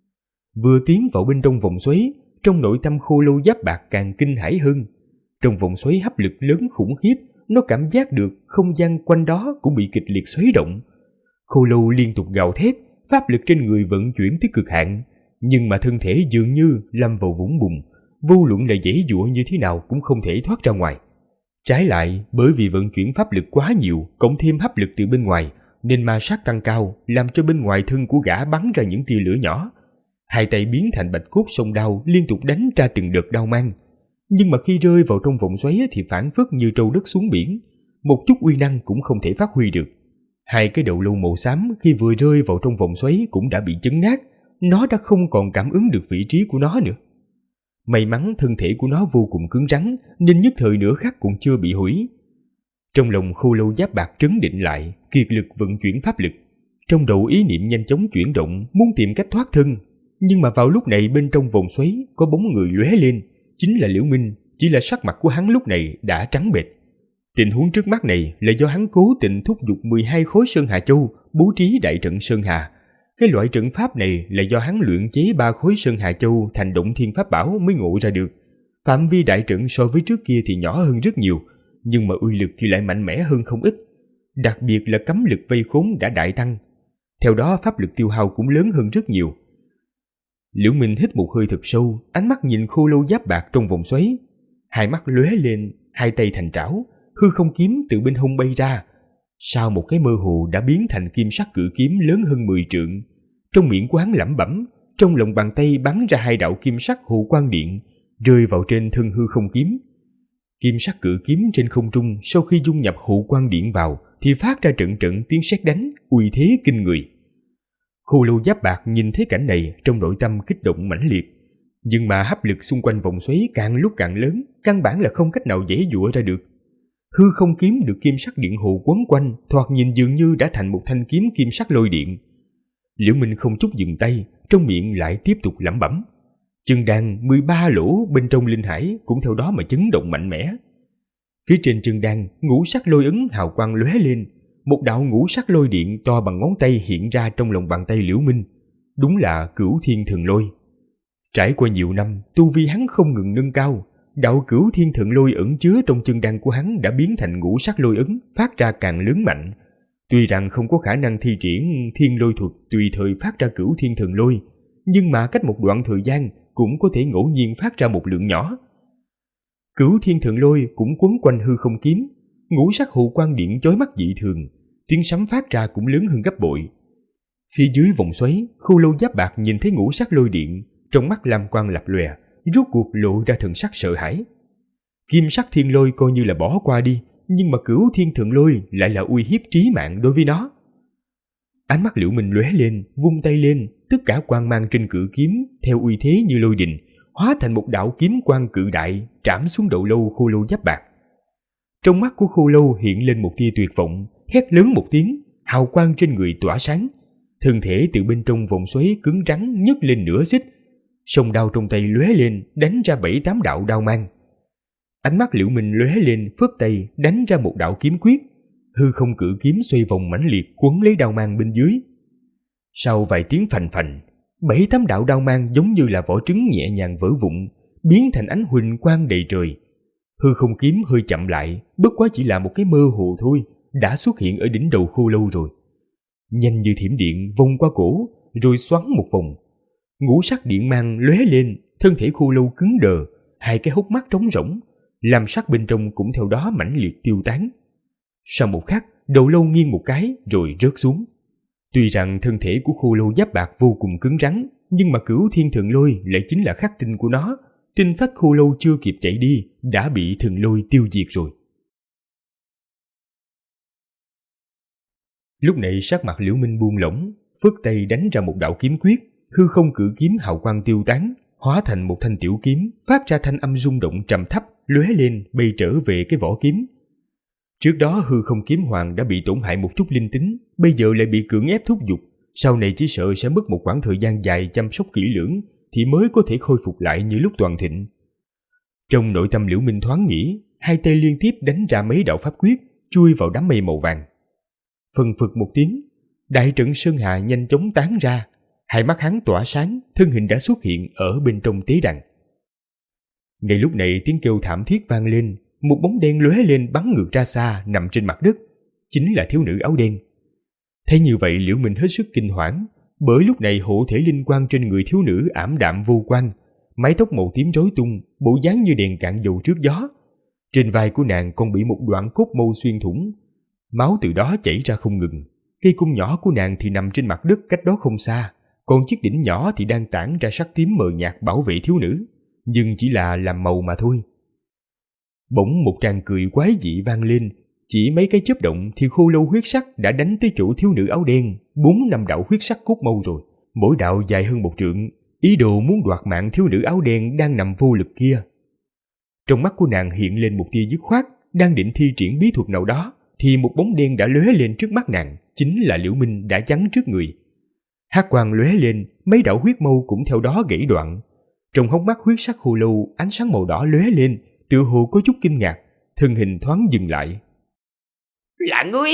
Vừa tiến vào bên trong vòng xoáy, trong nội tâm Khô Lâu Giáp Bạc càng kinh hãi hơn. Trong vòng xoáy hấp lực lớn khủng khiếp, nó cảm giác được không gian quanh đó cũng bị kịch liệt xoáy động. Khô Lâu liên tục gào thét, pháp lực trên người vận chuyển tới cực hạn, nhưng mà thân thể dường như lâm vào vũng bùn, vô luận là giãy giụa như thế nào cũng không thể thoát ra ngoài. Trái lại, bởi vì vận chuyển pháp lực quá nhiều, cộng thêm hấp lực từ bên ngoài, nên ma sát tăng cao, làm cho bên ngoài thân của gã bắn ra những tia lửa nhỏ. Hai tay biến thành bạch cốt song đao, liên tục đánh ra từng đợt đao mang. Nhưng mà khi rơi vào trong vòng xoáy thì phảng phất như trâu đất xuống biển, một chút uy năng cũng không thể phát huy được. Hai cái đầu lâu màu xám khi vừa rơi vào trong vòng xoáy cũng đã bị chấn nát, nó đã không còn cảm ứng được vị trí của nó nữa. May mắn thân thể của nó vô cùng cứng rắn nên nhất thời nửa khắc cũng chưa bị hủy. Trong lòng Khô Lâu Giáp Bạc trấn định lại, kiệt lực vận chuyển pháp lực. Trong đầu ý niệm nhanh chóng chuyển động, muốn tìm cách thoát thân. Nhưng mà vào lúc này bên trong vòng xoáy có bóng người lóe lên, chính là Liễu Minh, chỉ là sắc mặt của hắn lúc này đã trắng bệch. Tình huống trước mắt này là do hắn cố tình thúc giục 12 khối Sơn Hà Châu bố trí đại trận Sơn Hà. Cái loại trận pháp này là do hắn luyện chế 3 khối Sơn Hà Châu thành động thiên pháp bảo mới ngộ ra được. Phạm vi đại trận so với trước kia thì nhỏ hơn rất nhiều, nhưng mà uy lực thì lại mạnh mẽ hơn không ít. Đặc biệt là cấm lực vây khốn đã đại tăng. Theo đó pháp lực tiêu hao cũng lớn hơn rất nhiều. Liễu Minh hít một hơi thật sâu, ánh mắt nhìn Khô Lâu Giáp Bạc trong vòng xoáy. Hai mắt lóe lên, hai tay thành trảo, hư không kiếm từ bên hông bay ra. Sau một cái mơ hồ đã biến thành kim sắc cự kiếm lớn hơn 10 trượng. Trong miệng của hắn lẩm bẩm, trong lòng bàn tay bắn ra 2 đạo kim sắc hồ quang điện, rơi vào trên thân hư không kiếm. Kim sắc cự kiếm trên không trung sau khi dung nhập hồ quang điện vào thì phát ra trận trận tiếng sét đánh, uy thế kinh người. Khô Lâu Giáp Bạc nhìn thấy cảnh này, trong nội tâm kích động mãnh liệt. Nhưng mà hấp lực xung quanh vòng xoáy càng lúc càng lớn, căn bản là không cách nào giãy giụa ra được. Hư không kiếm được kim sắc điện hồ quấn quanh, thoạt nhìn dường như đã thành một thanh kiếm kim sắc lôi điện. Liễu Minh không chút dừng tay, trong miệng lại tiếp tục lẩm bẩm. Chân đan 13 lỗ bên trong linh hải cũng theo đó mà chấn động mạnh mẽ. Phía trên chân đan, ngũ sắc lôi ấn hào quang lóe lên, một đạo ngũ sắc lôi điện to bằng ngón tay hiện ra trong lòng bàn tay Liễu Minh. Đúng là Cửu Thiên Thần Lôi. Trải qua nhiều năm, tu vi hắn không ngừng nâng cao, đạo Cửu Thiên Thần Lôi ẩn chứa trong chân đan của hắn đã biến thành ngũ sắc lôi ấn, phát ra càng lớn mạnh. Tuy rằng không có khả năng thi triển thiên lôi thuật tùy thời phát ra Cửu Thiên Thần Lôi, nhưng mà cách một đoạn thời gian cũng có thể ngẫu nhiên phát ra một lượng nhỏ. Cửu Thiên Thần Lôi cũng quấn quanh hư không kiếm, ngũ sắc hồ quang điện chói mắt dị thường, tiếng sấm phát ra cũng lớn hơn gấp bội. Phía dưới vòng xoáy, Khô Lâu Giáp Bạc nhìn thấy ngũ sắc lôi điện, trong mắt lam quang lập lòe, rốt cuộc lộ ra thần sắc sợ hãi. Kim sắc thiên lôi coi như là bỏ qua đi, nhưng mà Cửu Thiên Thần Lôi lại là uy hiếp trí mạng đối với nó. Ánh mắt Liễu Minh lóe lên, vung tay lên, tất cả quang mang trên cự kiếm theo uy thế như lôi đình, hóa thành một đạo kiếm quang cự đại trảm xuống đầu lâu Khô Lâu Giáp Bạc. Trong mắt của Khô Lâu hiện lên một tia tuyệt vọng, hét lớn một tiếng, hào quang trên người tỏa sáng, thân thể từ bên trong vòng xoáy cứng rắn nhấc lên nửa xích, song đao trong tay lóe lên đánh ra 7-8 đạo đao mang. Ánh mắt Liễu Minh lóe lên, phất tay đánh ra một đạo kiếm quyết, hư không cự kiếm xoay vòng mãnh liệt quấn lấy đao mang bên dưới. Sau vài tiếng phành phành, 7-8 đạo đao mang giống như là vỏ trứng nhẹ nhàng vỡ vụn, biến thành ánh huỳnh quang đầy trời. Hư không kiếm hơi chậm lại, bất quá chỉ là một cái mơ hồ thôi, đã xuất hiện ở đỉnh đầu khô lâu rồi. Nhanh như thiểm điện vòng qua cổ, rồi xoắn một vòng. Ngũ sắc điện mang lóe lên, thân thể khô lâu cứng đờ, hai cái hốc mắt trống rỗng, làm sắc bên trong cũng theo đó mãnh liệt tiêu tán. Sau một khắc, đầu lâu nghiêng một cái rồi rớt xuống. Tuy rằng thân thể của khô lâu giáp bạc vô cùng cứng rắn, nhưng mà Cửu Thiên Thần Lôi lại chính là khắc tinh của nó. Tinh phách khô lâu chưa kịp chạy đi đã bị thần lôi tiêu diệt rồi. Lúc này sắc mặt Liễu Minh buông lỏng, phất tay đánh ra một đạo kiếm quyết, hư không cự kiếm hào quang tiêu tán, hóa thành một thanh tiểu kiếm, phát ra thanh âm rung động trầm thấp, lóe lên bay trở về cái vỏ kiếm. Trước đó hư không kiếm hoàng đã bị tổn hại một chút linh tính, bây giờ lại bị cưỡng ép thúc giục, sau này chỉ sợ sẽ mất một khoảng thời gian dài chăm sóc kỹ lưỡng thì mới có thể khôi phục lại như lúc toàn thịnh. Trong nội tâm Liễu Minh thoáng nghĩ, hai tay liên tiếp đánh ra mấy đạo pháp quyết, chui vào đám mây màu vàng. Phần phật một tiếng, đại trận sơn hà nhanh chóng tán ra, hai mắt hắn tỏa sáng, thân hình đã xuất hiện ở bên trong tế đàn. Ngay lúc này tiếng kêu thảm thiết vang lên, một bóng đen lóe lên bắn ngược ra xa nằm trên mặt đất, chính là thiếu nữ áo đen. Thấy như vậy Liễu Minh hết sức kinh hoảng, bởi lúc này hộ thể linh quang trên người thiếu nữ ảm đạm vô quang, mái tóc màu tím rối tung, bộ dáng như đèn cạn dầu trước gió. Trên vai của nàng còn bị một đoạn cốt mâu xuyên thủng, máu từ đó chảy ra không ngừng. Cây cung nhỏ của nàng thì nằm trên mặt đất cách đó không xa, còn chiếc đỉnh nhỏ thì đang tản ra sắc tím mờ nhạt bảo vệ thiếu nữ, nhưng chỉ là làm màu mà thôi. Bỗng một tràng cười quái dị vang lên, chỉ mấy cái chớp động thì khô lâu huyết sắc đã đánh tới chỗ thiếu nữ áo đen 4-5 đạo huyết sắc cốt mâu rồi, mỗi đạo dài hơn 1 trượng, ý đồ muốn đoạt mạng thiếu nữ áo đen đang nằm vô lực kia. Trong mắt của nàng hiện lên một tia dứt khoát, đang định thi triển bí thuật nào đó thì một bóng đen đã lóe lên trước mắt nàng, chính là Liễu Minh đã chắn trước người. Hắc quang lóe lên, mấy đạo huyết mâu cũng theo đó gãy đoạn. Trong hốc mắt huyết sắc khô lâu, ánh sáng màu đỏ lóe lên, tựa hồ có chút kinh ngạc, thân hình thoáng dừng lại. Là ngươi!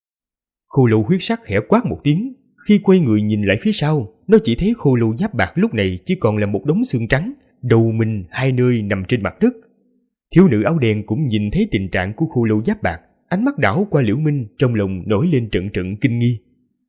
Khô lâu huyết sắc khẽ quát một tiếng, khi quay người nhìn lại phía sau, nó chỉ thấy khô lâu giáp bạc lúc này chỉ còn là một đống xương trắng, đầu mình hai nơi nằm trên mặt đất. Thiếu nữ áo đen cũng nhìn thấy tình trạng của khô lâu giáp bạc, ánh mắt đảo qua Liễu Minh, trong lòng nổi lên trận trận kinh nghi.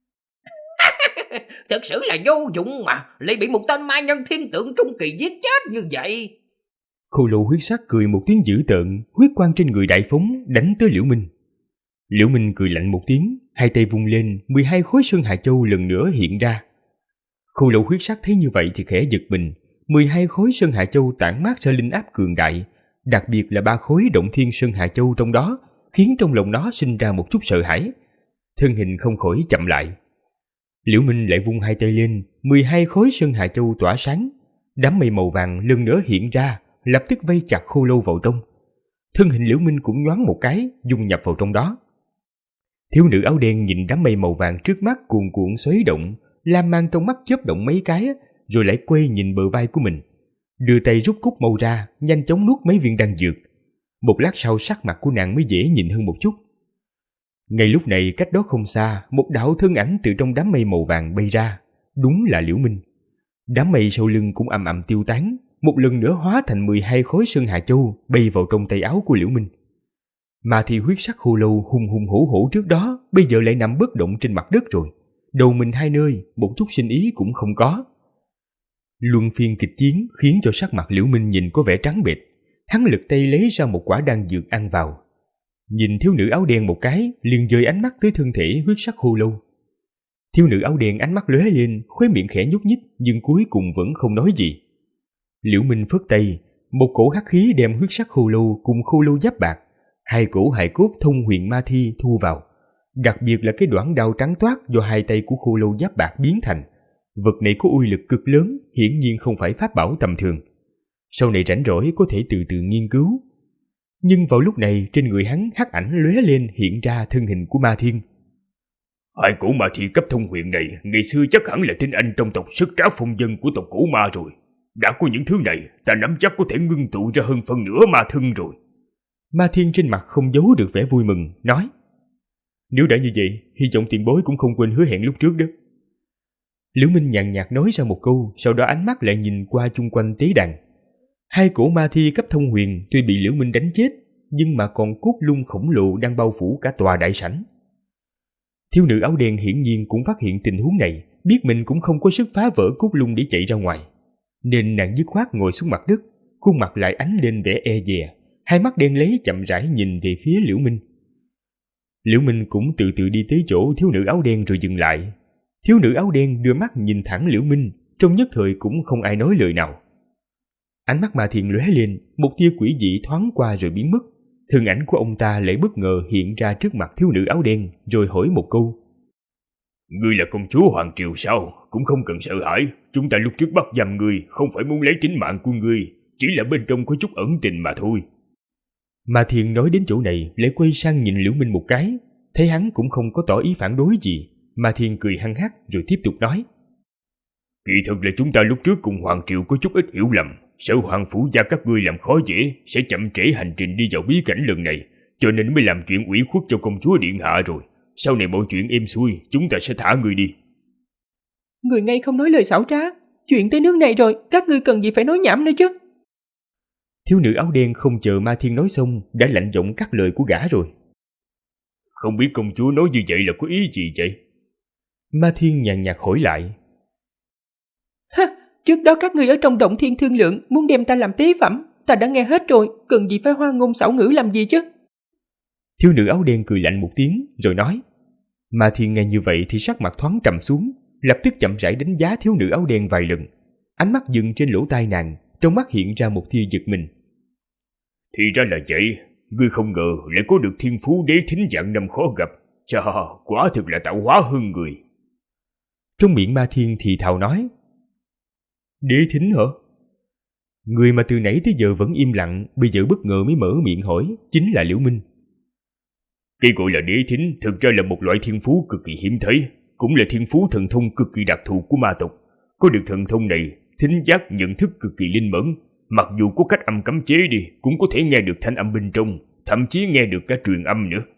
Thật sự là vô dụng mà, lại bị một tên ma nhân thiên tượng trung kỳ giết chết như vậy. Khô lâu huyết sắc cười một tiếng dữ tợn, huyết quang trên người đại phóng đánh tới Liễu Minh. Liễu Minh cười lạnh một tiếng, hai tay vung lên, 12 khối sơn hà châu lần nữa hiện ra. Khô lâu huyết sắc thấy như vậy thì khẽ giật mình, 12 khối sơn hà châu tản mát ra linh áp cường đại, đặc biệt là 3 khối động thiên sơn hà châu trong đó, khiến trong lòng nó sinh ra một chút sợ hãi. Thân hình không khỏi chậm lại. Liễu Minh lại vung hai tay lên, 12 khối sơn hà châu tỏa sáng, đám mây màu vàng lần nữa hiện ra, lập tức vây chặt khô lâu vào trong. Thân hình Liễu Minh cũng nhoáng một cái, dung nhập vào trong đó. Thiếu nữ áo đen nhìn đám mây màu vàng trước mắt cuồn cuộn xoáy động, lam mang trong mắt chớp động mấy cái, rồi lại quay nhìn bờ vai của mình, đưa tay rút cúc mâu ra, nhanh chóng nuốt mấy viên đan dược. Một lát sau sắc mặt của nàng mới dễ nhìn hơn một chút. Ngay lúc này cách đó không xa, một đạo thân ảnh từ trong đám mây màu vàng bay ra, đúng là Liễu Minh. Đám mây sau lưng cũng ầm ầm tiêu tán, một lần nữa hóa thành 12 khối sơn hà châu bay vào trong tay áo của Liễu Minh. Mà thì huyết sắc khô lâu hùng hùng hổ hổ trước đó bây giờ lại nằm bất động trên mặt đất rồi, đầu mình hai nơi, một chút sinh ý cũng không có. Luân phiên kịch chiến khiến cho sắc mặt Liễu Minh nhìn có vẻ trắng bệch. Hắn lật tay lấy ra một quả đan dược ăn vào, nhìn thiếu nữ áo đen một cái, liền dời ánh mắt tới thân thể huyết sắc khô lâu. Thiếu nữ áo đen ánh mắt lóe lên, khóe miệng khẽ nhúc nhích, nhưng cuối cùng vẫn không nói gì. Liễu Minh phất tay, một cổ hắc khí đem huyết sắc khô lâu cùng khô lâu giáp bạc, hai cổ hài cốt thông huyền ma thi thu vào. Đặc biệt là cái đoạn đao trắng toát do hai tay của khô lâu giáp bạc biến thành. Vật này có uy lực cực lớn, hiển nhiên không phải pháp bảo tầm thường. Sau này rảnh rỗi có thể từ từ nghiên cứu. Nhưng vào lúc này trên người hắn hắc ảnh lóe lên hiện ra thân hình của Ma Thiên. Hai cổ ma thi cấp thông huyền này ngày xưa chắc hẳn là tinh anh trong tộc sức trá phong dân của tộc cổ ma rồi. Đã có những thứ này, ta nắm chắc có thể ngưng tụ ra hơn phân nửa ma thân rồi. Ma Thiên trên mặt không giấu được vẻ vui mừng, nói: Nếu đã như vậy, hy vọng tiền bối cũng không quên hứa hẹn lúc trước đó. Liễu Minh nhàn nhạt nói ra một câu, sau đó ánh mắt lại nhìn qua chung quanh tế đàn. Hai cổ ma thi cấp thông huyền tuy bị Liễu Minh đánh chết, nhưng mà còn cốt lung khổng lồ đang bao phủ cả tòa đại sảnh. Thiếu nữ áo đen hiển nhiên cũng phát hiện tình huống này, biết mình cũng không có sức phá vỡ cốt lung để chạy ra ngoài, nên nàng dứt khoát ngồi xuống mặt đất, khuôn mặt lại ánh lên vẻ e dè, hai mắt đen lấy chậm rãi nhìn về phía Liễu Minh. Liễu Minh cũng từ từ đi tới chỗ thiếu nữ áo đen rồi dừng lại. Thiếu nữ áo đen đưa mắt nhìn thẳng Liễu Minh, trong nhất thời cũng không ai nói lời nào. Ánh mắt Ma Thiên lóe lên, một tia quỷ dị thoáng qua rồi biến mất. Thân ảnh của ông ta lại bất ngờ hiện ra trước mặt thiếu nữ áo đen, rồi hỏi một câu. Ngươi là công chúa Hoàng Triều sao? Cũng không cần sợ hãi. Chúng ta lúc trước bắt giam ngươi không phải muốn lấy tính mạng của ngươi, chỉ là bên trong có chút ẩn tình mà thôi. Ma Thiên nói đến chỗ này lại quay sang nhìn Liễu Minh một cái, thấy hắn cũng không có tỏ ý phản đối gì. Ma Thiên cười hăng hắc rồi tiếp tục nói. Kỳ thực là chúng ta lúc trước cùng Hoàng Triều có chút ít hiểu lầm, sợ Hoàng Phủ gia các ngươi làm khó dễ, sẽ chậm trễ hành trình đi vào bí cảnh lần này, cho nên mới làm chuyện ủy khuất cho công chúa điện hạ rồi. Sau này mọi chuyện êm xuôi, chúng ta sẽ thả ngươi đi. Người ngay không nói lời xảo trá, chuyện tới nước này rồi, các ngươi cần gì phải nói nhảm nữa chứ. Thiếu nữ áo đen không chờ Ma Thiên nói xong đã lạnh giọng cắt lời của gã rồi. Không biết công chúa nói như vậy là có ý gì vậy? Ma Thiên nhàn nhạt hỏi lại. Ha, trước đó các ngươi ở trong động thiên thương lượng muốn đem ta làm tế phẩm, ta đã nghe hết rồi, cần gì phải hoa ngôn xảo ngữ làm gì chứ? Thiếu nữ áo đen cười lạnh một tiếng rồi nói. Ma Thiên nghe như vậy thì sắc mặt thoáng trầm xuống, lập tức chậm rãi đánh giá thiếu nữ áo đen vài lần. Ánh mắt dừng trên lỗ tai nàng, trong mắt hiện ra một tia giật mình. Thì ra là vậy, ngươi không ngờ lại có được thiên phú đế thính vạn năm khó gặp. Chà, quả thực là tạo hóa hơn người. Trong miệng Ma Thiên thì thào nói. Đế thính hả? Người mà từ nãy tới giờ vẫn im lặng, bây giờ bất ngờ mới mở miệng hỏi, chính là Liễu Minh. Cái gọi là đế thính thực ra là một loại thiên phú cực kỳ hiếm thấy, cũng là thiên phú thần thông cực kỳ đặc thù của ma tộc. Có được thần thông này, thính giác nhận thức cực kỳ linh mẫn, mặc dù có cách âm cấm chế đi, cũng có thể nghe được thanh âm bên trong, thậm chí nghe được cả truyền âm nữa.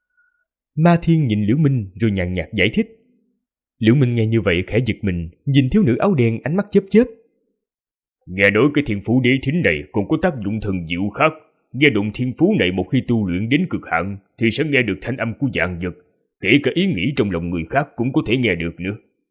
Ma Thiên nhìn Liễu Minh rồi nhàn nhạt giải thích. Liễu Minh nghe như vậy khẽ giật mình, nhìn thiếu nữ áo đen ánh mắt chớp chớp. Nghe nói cái thiên phú đế thính này còn có tác dụng thần diệu khác. Nghe đụng thiên phú này một khi tu luyện đến cực hạn thì sẽ nghe được thanh âm của vạn vật, kể cả ý nghĩ trong lòng người khác cũng có thể nghe được nữa.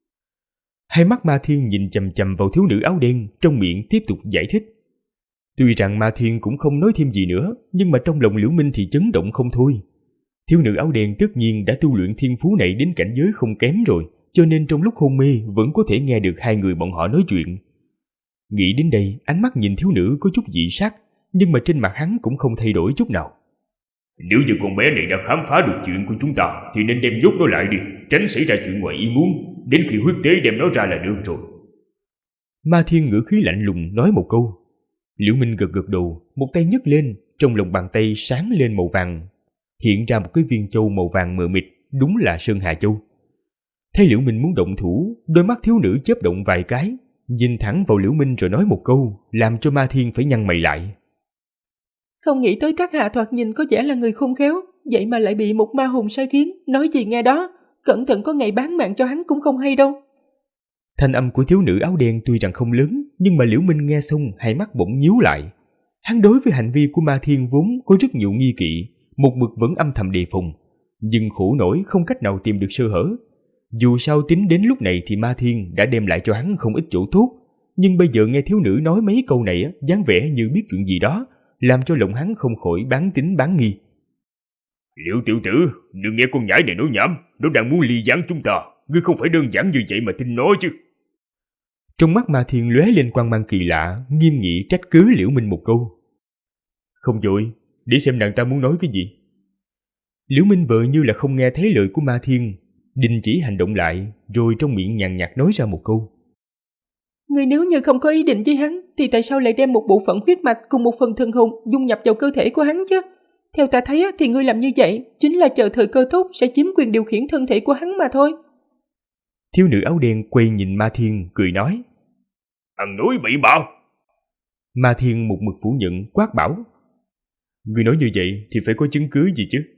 Hai mắt Ma Thiên nhìn chằm chằm vào thiếu nữ áo đen, trong miệng tiếp tục giải thích. Tuy rằng Ma Thiên cũng không nói thêm gì nữa, nhưng mà trong lòng Liễu Minh thì chấn động không thôi. Thiếu nữ áo đen tất nhiên đã tu luyện thiên phú này đến cảnh giới không kém rồi, cho nên trong lúc hôn mê vẫn có thể nghe được hai người bọn họ nói chuyện. Nghĩ đến đây, ánh mắt nhìn thiếu nữ có chút dị sắc, nhưng mà trên mặt hắn cũng không thay đổi chút nào. Nếu như con bé này đã khám phá được chuyện của chúng ta thì nên đem nhốt nó lại đi, tránh xảy ra chuyện ngoài ý muốn, đến khi huyết tế đem nó ra là được rồi. Ma Thiên ngữ khí lạnh lùng nói một câu. Liễu Minh gật gật đầu, một tay nhấc lên, trong lòng bàn tay sáng lên màu vàng, hiện ra một cái viên châu màu vàng mờ mịt, đúng là Sơn Hà Châu. Thấy Liễu Minh muốn động thủ, đôi mắt thiếu nữ chớp động vài cái, nhìn thẳng vào Liễu Minh rồi nói một câu, làm cho Ma Thiên phải nhăn mày lại. Không nghĩ tới các hạ thoạt nhìn có vẻ là người khôn khéo, vậy mà lại bị một ma hồn sai khiến, nói gì nghe đó, cẩn thận có ngày bán mạng cho hắn cũng không hay đâu. Thanh âm của thiếu nữ áo đen tuy rằng không lớn, nhưng mà Liễu Minh nghe xong hai mắt bỗng nhíu lại. Hắn đối với hành vi của Ma Thiên vốn có rất nhiều nghi kỵ, một mực vẫn âm thầm đề phòng, nhưng khổ nổi không cách nào tìm được sơ hở. Dù sao tính đến lúc này thì Ma Thiên đã đem lại cho hắn không ít chỗ tốt, nhưng bây giờ nghe thiếu nữ nói mấy câu này, dáng vẻ như biết chuyện gì đó, làm cho lòng hắn không khỏi bán tín bán nghi. Liễu tiểu tử, đừng nghe con nhãi này nói nhảm, nó đang muốn ly gián chúng ta, ngươi không phải đơn giản như vậy mà tin nó chứ. Trong mắt Ma Thiên lóe lên quang mang kỳ lạ, nghiêm nghị trách cứ Liễu Minh một câu. Không vội, để xem nàng ta muốn nói cái gì. Liễu Minh vợ như là không nghe thấy lời của Ma Thiên, đình chỉ hành động lại, rồi trong miệng nhàn nhạt nói ra một câu. Ngươi nếu như không có ý định với hắn, thì tại sao lại đem một bộ phận huyết mạch cùng một phần thần hồn dung nhập vào cơ thể của hắn chứ? Theo ta thấy thì ngươi làm như vậy chính là chờ thời cơ tốt sẽ chiếm quyền điều khiển thân thể của hắn mà thôi. Thiếu nữ áo đen quay nhìn Ma Thiên cười nói. Ăn nói bậy bạ. Ma Thiên một mực phủ nhận quát bảo. Người nói như vậy thì phải có chứng cứ gì chứ?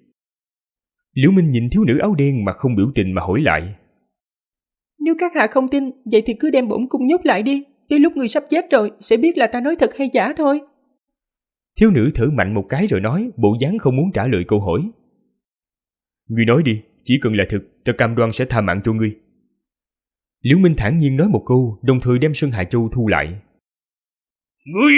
Liễu Minh nhìn thiếu nữ áo đen mà không biểu tình mà hỏi lại. Nếu các hạ không tin, vậy thì cứ đem bổn cung nhốt lại đi. tới lúc ngươi sắp chết rồi sẽ biết là ta nói thật hay giả thôi. Thiếu nữ thở mạnh một cái rồi nói, bộ dáng không muốn trả lời câu hỏi. Ngươi nói đi, chỉ cần là thật, ta cam đoan sẽ tha mạng cho ngươi. Liễu Minh thản nhiên nói một câu, đồng thời đem Sơn Hà Châu thu lại. Ngươi!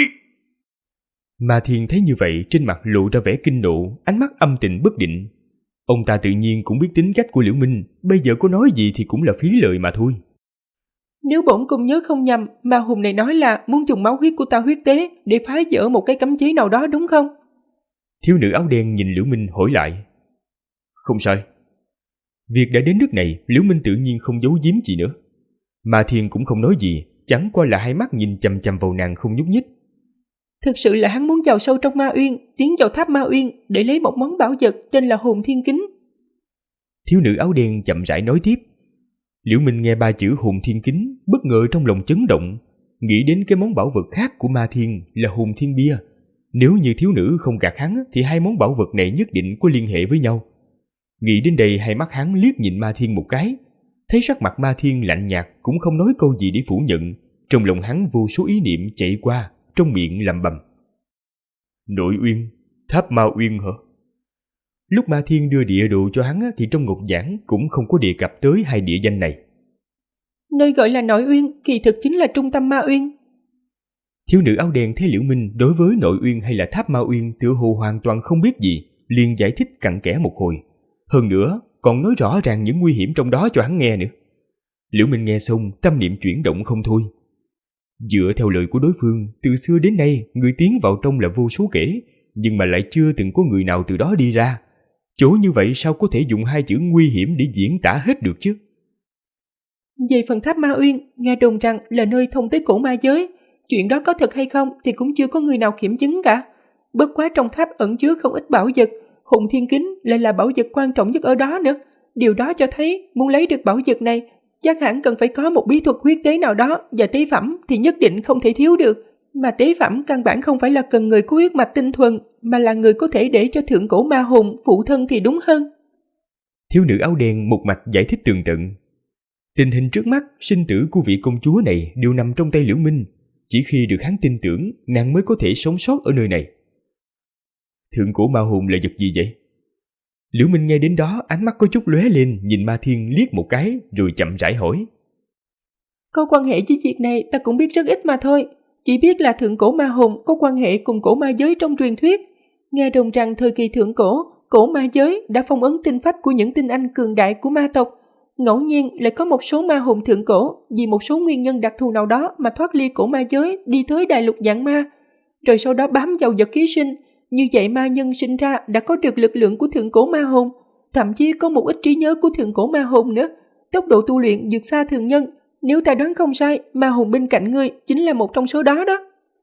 Ma Thiên thấy như vậy, trên mặt lộ ra vẻ kinh nộ, ánh mắt âm tình bất định. Ông ta tự nhiên cũng biết tính cách của Liễu Minh, bây giờ có nói gì thì cũng là phí lời mà thôi. Nếu bổn cung nhớ không nhầm, ma hùng này nói là muốn dùng máu huyết của ta huyết tế để phá vỡ một cái cấm chế nào đó đúng không? Thiếu nữ áo đen nhìn Liễu Minh hỏi lại. Không sai. Việc đã đến nước này, Liễu Minh tự nhiên không giấu giếm gì nữa. Ma Thiên cũng không nói gì, chẳng qua là hai mắt nhìn chằm chằm vào nàng không nhúc nhích. Thực sự là hắn muốn vào sâu trong Ma Uyên, tiến vào tháp Ma Uyên để lấy một món bảo vật tên là Hồn Thiên Kính. Thiếu nữ áo đen chậm rãi nói tiếp. Liễu Minh nghe ba chữ Hồn Thiên Kính, bất ngờ trong lòng chấn động, nghĩ đến cái món bảo vật khác của Ma Thiên là Hồn Thiên Bia. Nếu như thiếu nữ không gạt hắn thì hai món bảo vật này nhất định có liên hệ với nhau. Nghĩ đến đây, hai mắt hắn liếc nhìn Ma Thiên một cái, thấy sắc mặt Ma Thiên lạnh nhạt cũng không nói câu gì để phủ nhận. Trong lòng hắn vô số ý niệm chạy qua, trong miệng lẩm bẩm. Nội Uyên, tháp Ma Uyên hả? Lúc Ma Thiên đưa địa đồ cho hắn thì trong ngọc giảng cũng không có đề cập tới hai địa danh này. Nơi gọi là Nội Uyên kỳ thực chính là trung tâm Ma Uyên. Thiếu nữ áo đen thấy Liễu Minh đối với Nội Uyên hay là tháp Ma Uyên tựa hồ hoàn toàn không biết gì, liền giải thích cặn kẽ một hồi. Hơn nữa còn nói rõ ràng những nguy hiểm trong đó cho hắn nghe nữa. Liễu Minh nghe xong tâm niệm chuyển động không thôi. Dựa theo lời của đối phương, từ xưa đến nay người tiến vào trong là vô số kể, nhưng mà lại chưa từng có người nào từ đó đi ra. Chỗ như vậy sao có thể dùng hai chữ nguy hiểm để diễn tả hết được chứ? Về phần tháp Ma Uyên, nghe đồn rằng là nơi thông tới cổ ma giới. Chuyện đó có thật hay không thì cũng chưa có người nào kiểm chứng cả. Bất quá trong tháp ẩn chứa không ít bảo vật, Hồn Thiên Kính lại là bảo vật quan trọng nhất ở đó nữa. Điều đó cho thấy muốn lấy được bảo vật này, chắc hẳn cần phải có một bí thuật huyết tế nào đó, và tế phẩm thì nhất định không thể thiếu được. Mà tế phẩm căn bản không phải là cần người có huyết mạch tinh thuần, mà là người có thể để cho thượng cổ ma hồn phụ thân thì đúng hơn. Thiếu nữ áo đen một mạch giải thích tường tận. Tình hình trước mắt, sinh tử của vị công chúa này đều nằm trong tay Liễu Minh. Chỉ khi được hắn tin tưởng, nàng mới có thể sống sót ở nơi này. Thượng cổ ma hồn là vật gì vậy? Liễu Minh nghe đến đó, ánh mắt có chút lóe lên, nhìn Ma Thiên liếc một cái, rồi chậm rãi hỏi. Có quan hệ với việc này ta cũng biết rất ít mà thôi. Chỉ biết là thượng cổ ma hồn có quan hệ cùng cổ ma giới trong truyền thuyết. Nghe đồn rằng thời kỳ thượng cổ, cổ ma giới đã phong ấn tinh phách của những tinh anh cường đại của ma tộc. Ngẫu nhiên lại có một số ma hồn thượng cổ vì một số nguyên nhân đặc thù nào đó mà thoát ly cổ ma giới đi tới đại lục dạng ma, rồi sau đó bám vào vật ký sinh. Như vậy ma nhân sinh ra đã có được lực lượng của thượng cổ ma hồn, thậm chí có một ít trí nhớ của thượng cổ ma hồn nữa. Tốc độ tu luyện vượt xa thường nhân. Nếu ta đoán không sai, ma hồn bên cạnh ngươi chính là một trong số đó đó.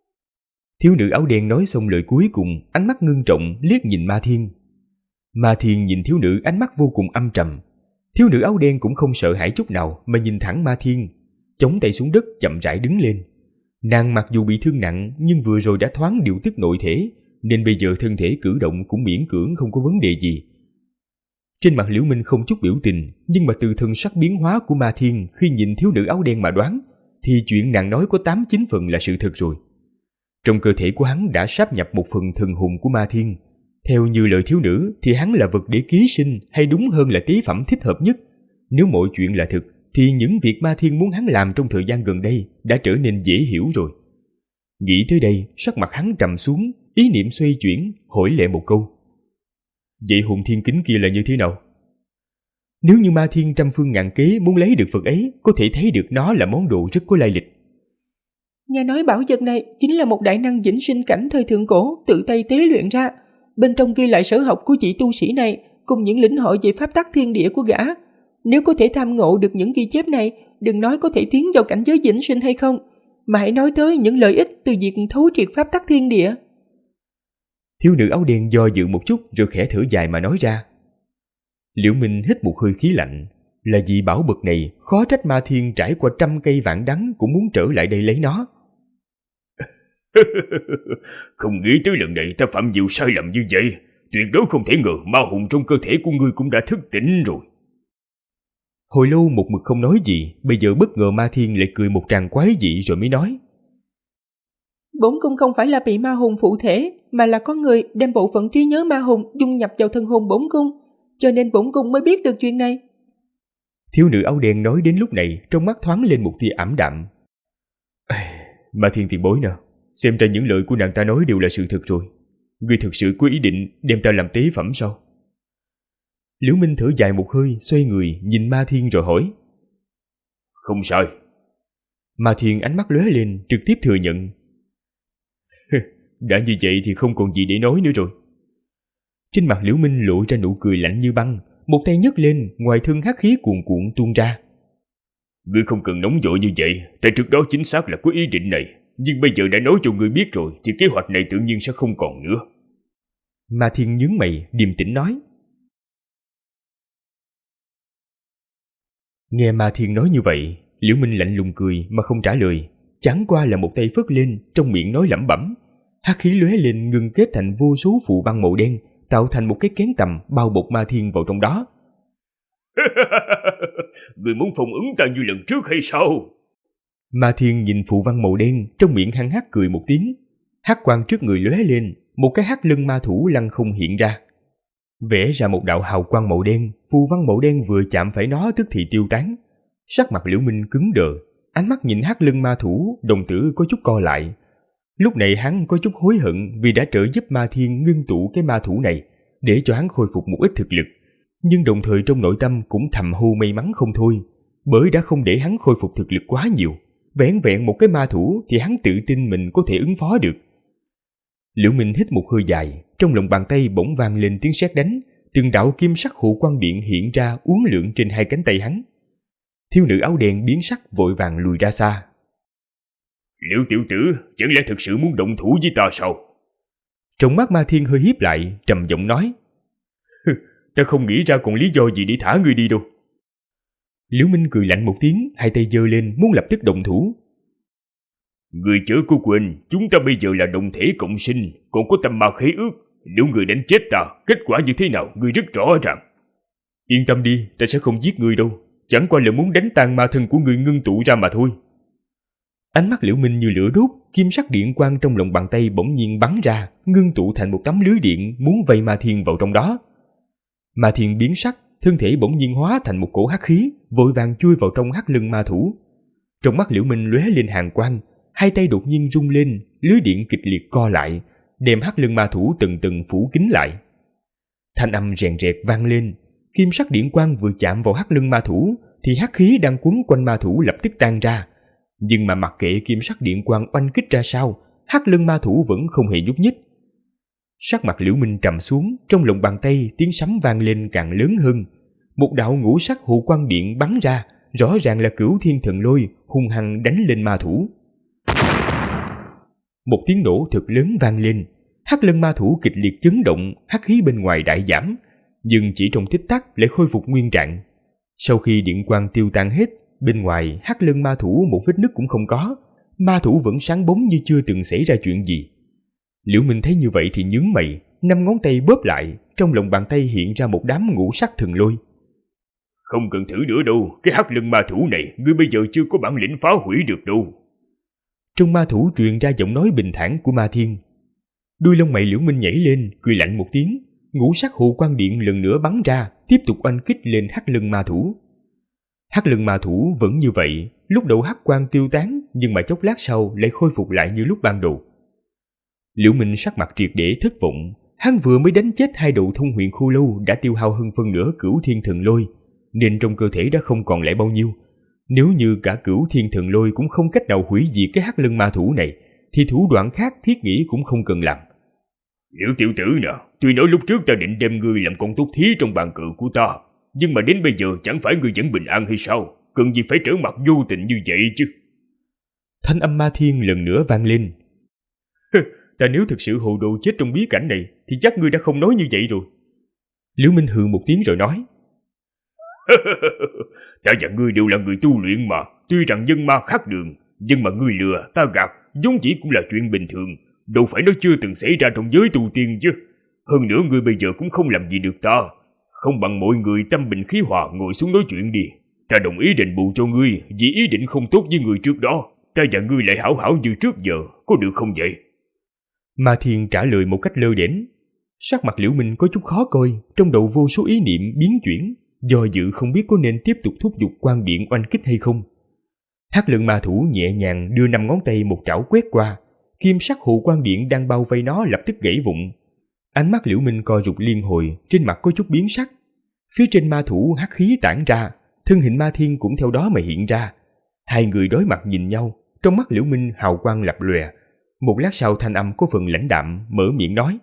Thiếu nữ áo đen nói xong lời cuối cùng, ánh mắt ngưng trọng liếc nhìn Ma Thiên. Ma Thiên nhìn thiếu nữ ánh mắt vô cùng âm trầm. Thiếu nữ áo đen cũng không sợ hãi chút nào mà nhìn thẳng Ma Thiên, chống tay xuống đất chậm rãi đứng lên. Nàng mặc dù bị thương nặng nhưng vừa rồi đã thoáng điều tức nội thể, nên bây giờ thân thể cử động cũng miễn cưỡng không có vấn đề gì. Trên mặt Liễu Minh không chút biểu tình, nhưng mà từ thân sắc biến hóa của Ma Thiên khi nhìn thiếu nữ áo đen mà đoán, thì chuyện nàng nói có 8-9 phần là sự thật rồi. Trong cơ thể của hắn đã sáp nhập một phần thần hồn của Ma Thiên. Theo như lời thiếu nữ thì hắn là vật để ký sinh, hay đúng hơn là tế phẩm thích hợp nhất. Nếu mọi chuyện là thực thì những việc Ma Thiên muốn hắn làm trong thời gian gần đây đã trở nên dễ hiểu rồi. Nghĩ tới đây, sắc mặt hắn trầm xuống, ý niệm xoay chuyển, hỏi lại một câu. Vậy Hồn Thiên Kính kia là như thế nào? Nếu như Ma Thiên trăm phương ngàn kế muốn lấy được vật ấy, có thể thấy được nó là món đồ rất có lai lịch. Nghe nói bảo vật này chính là một đại năng vĩnh sinh cảnh thời thượng cổ tự tay tế luyện ra. Bên trong ghi lại sở học của vị tu sĩ này cùng những lĩnh hội về pháp tắc thiên địa của gã. Nếu có thể tham ngộ được những ghi chép này, đừng nói có thể tiến vào cảnh giới vĩnh sinh hay không, mà hãy nói tới những lợi ích từ việc thấu triệt pháp tắc thiên địa. Thiếu nữ áo đen do dự một chút rồi khẽ thở dài mà nói ra. Liễu Minh hít một hơi khí lạnh. Là vì bảo vật này khó trách Ma Thiên trải qua 100 cây vạn đắng cũng muốn trở lại đây lấy nó. Không nghĩ tới lần này ta phạm nhiều sai lầm như vậy. Tuyệt đối không thể ngờ ma hồn trong cơ thể của ngươi cũng đã thức tỉnh rồi. Hồi lâu một mực không nói gì, bây giờ bất ngờ Ma Thiên lại cười một tràng quái dị rồi mới nói. Bổn cung không phải là bị ma hồn phụ thể, mà là có người đem bộ phận trí nhớ ma hồn dung nhập vào thân hồn bổn cung, cho nên bổn cung mới biết được chuyện này. Thiếu nữ áo đen nói đến lúc này, trong mắt thoáng lên một tia ảm đạm. Ma Thiên tiền bối nè, xem ra những lời của nàng ta nói đều là sự thật rồi. Ngươi thực sự có ý định đem ta làm tế phẩm sao? Liễu Minh thở dài một hơi, xoay người nhìn Ma Thiên rồi hỏi. Không sai. Ma Thiên ánh mắt lóe lên, trực tiếp thừa nhận. Đã như vậy thì không còn gì để nói nữa rồi. Trên mặt Liễu Minh lộ ra nụ cười lạnh như băng, một tay nhấc lên, ngoài thân hắc khí cuồn cuộn tuôn ra. Ngươi không cần nóng vội như vậy, tại trước đó chính xác là có ý định này, nhưng bây giờ đã nói cho ngươi biết rồi thì kế hoạch này tự nhiên sẽ không còn nữa. Ma Thiên nhướng mày, điềm tĩnh nói. Nghe Ma Thiên nói như vậy, Liễu Minh lạnh lùng cười mà không trả lời, chẳng qua là một tay phất lên, trong miệng nói lẩm bẩm. Hắc khí lóe lên ngưng kết thành vô số phù văn màu đen, tạo thành một cái kén tầm bao bọc Ma Thiên vào trong đó. Ngươi muốn phong ấn ta như lần trước hay sao? Ma Thiên nhìn phù văn màu đen, trong miệng hăng hắc cười một tiếng. Hắc quang trước người lóe lên, một cái hắc lưng ma thủ lăng không hiện ra, vẽ ra một đạo hào quang màu đen. Phù văn màu đen vừa chạm phải nó tức thì tiêu tán. Sắc mặt Liễu Minh cứng đờ, ánh mắt nhìn hắc lưng ma thủ, đồng tử có chút co lại. Lúc này hắn có chút hối hận vì đã trợ giúp Ma Thiên ngưng tụ cái ma thủ này, để cho hắn khôi phục một ít thực lực, nhưng đồng thời trong nội tâm cũng thầm hô may mắn không thôi, bởi đã không để hắn khôi phục thực lực quá nhiều. Vẻn vẹn một cái ma thủ thì hắn tự tin mình có thể ứng phó được. Liễu Minh hít một hơi dài, trong lòng bàn tay bỗng vang lên tiếng sét đánh, từng đạo kim sắc hộ quang điện hiện ra uốn lượn trên hai cánh tay hắn. Thiếu nữ áo đen biến sắc vội vàng lùi ra xa. Liễu tiểu tử, chẳng lẽ thực sự muốn động thủ với ta sao? Trong mắt Ma Thiên hơi híp lại, trầm giọng nói. Ta không nghĩ ra còn lý do gì để thả ngươi đi đâu. Liễu Minh cười lạnh một tiếng, hai tay giơ lên muốn lập tức động thủ. Ngươi chớ có quên, chúng ta bây giờ là đồng thể cộng sinh, còn có tâm ma khế ước. Nếu ngươi đánh chết ta, kết quả như thế nào ngươi rất rõ ràng. Yên tâm đi, ta sẽ không giết ngươi đâu, chẳng qua là muốn đánh tan ma thân của ngươi ngưng tụ ra mà thôi. Ánh mắt Liễu Minh như lửa đốt, kim sắc điện quang trong lòng bàn tay bỗng nhiên bắn ra, ngưng tụ thành một tấm lưới điện muốn vây Ma Thiên vào trong đó. Ma Thiên biến sắc, thân thể bỗng nhiên hóa thành một cổ hắc khí, vội vàng chui vào trong hắc lưng ma thủ. Trong mắt Liễu Minh lóe lên hàn quang, hai tay đột nhiên rung lên, lưới điện kịch liệt co lại, đem hắc lưng ma thủ từng từng phủ kín lại. Thanh âm rèn rẹt vang lên, kim sắc điện quang vừa chạm vào hắc lưng ma thủ thì hắc khí đang quấn quanh ma thủ lập tức tan ra. Nhưng mà mặc kệ kim sắc điện quang oanh kích ra sao, hắc lưng ma thủ vẫn không hề nhúc nhích. Sắc mặt Liễu Minh trầm xuống, trong lòng bàn tay tiếng sấm vang lên càng lớn hơn. Một đạo ngũ sắc hộ quang điện bắn ra, rõ ràng là Cửu Thiên Thần Lôi hung hăng đánh lên ma thủ. Một tiếng nổ thật lớn vang lên, hắc lưng ma thủ kịch liệt chấn động, hắc khí bên ngoài đại giảm, nhưng chỉ trong tích tắc lại khôi phục nguyên trạng. Sau khi điện quang tiêu tan hết, bên ngoài hắc lưng ma thủ một vết nứt cũng không có, ma thủ vẫn sáng bóng như chưa từng xảy ra chuyện gì. Liễu Minh thấy như vậy thì nhướng mày, 5 ngón tay bóp lại, trong lòng bàn tay hiện ra một đám ngũ sắc thần lôi. Không cần thử nữa đâu, cái hắc lưng ma thủ này ngươi bây giờ chưa có bản lĩnh phá hủy được đâu. Trong ma thủ truyền ra giọng nói bình thản của Ma Thiên. Đuôi lông mày Liễu Minh nhảy lên, cười lạnh một tiếng, ngũ sắc hộ quang điện lần nữa bắn ra, tiếp tục oanh kích lên hắc lưng ma thủ. Hắc lưng ma thủ vẫn như vậy, lúc đầu hắc quang tiêu tán, nhưng mà chốc lát sau lại khôi phục lại như lúc ban đầu. Liễu Minh sắc mặt triệt để thất vọng, hắn vừa mới đánh chết 2 đầu thông huyền khô lâu đã tiêu hao hơn phân nửa Cửu Thiên Thần Lôi, nên trong cơ thể đã không còn lại bao nhiêu. Nếu như cả Cửu Thiên Thần Lôi cũng không cách nào hủy diệt cái hắc lưng ma thủ này, thì thủ đoạn khác thiết nghĩ cũng không cần làm. Liễu tiểu tử nè, tuy nói lúc trước ta định đem ngươi làm con tốt thí trong bàn cờ của ta, nhưng mà đến bây giờ chẳng phải ngươi vẫn bình an hay sao? Cần gì phải trở mặt vô tình như vậy chứ? Thanh âm Ma Thiên lần nữa vang lên. Ta nếu thực sự hồ đồ chết trong bí cảnh này thì chắc ngươi đã không nói như vậy rồi. Liễu Minh hừ một tiếng rồi nói. Ta và ngươi đều là người tu luyện mà, tuy rằng nhân ma khác đường, nhưng mà ngươi lừa, ta gạt, vốn chỉ cũng là chuyện bình thường, đâu phải nó chưa từng xảy ra trong giới tu tiên chứ. Hơn nữa ngươi bây giờ cũng không làm gì được ta, không bằng mọi người tâm bình khí hòa ngồi xuống nói chuyện đi. Ta đồng ý đền bù cho ngươi vì ý định không tốt với người trước đó. Ta và ngươi lại hảo hảo như trước giờ, có được không vậy? Ma Thiên trả lời một cách lơ đễnh. Sắc mặt Liễu Minh có chút khó coi, trong đầu vô số ý niệm biến chuyển, do dự không biết có nên tiếp tục thúc giục quan điện oanh kích hay không. Hắc Lân Ma Thủ nhẹ nhàng đưa 5 ngón tay một trảo quét qua, kim sắc hộ quan điện đang bao vây nó lập tức gãy vụn. Ánh mắt Liễu Minh co rụt liên hồi, trên mặt có chút biến sắc. Phía trên ma thủ hắc khí tản ra, thân hình Ma Thiên cũng theo đó mà hiện ra. Hai người đối mặt nhìn nhau, trong mắt Liễu Minh hào quang lập lòe. Một lát sau thanh âm có phần lãnh đạm mở miệng nói: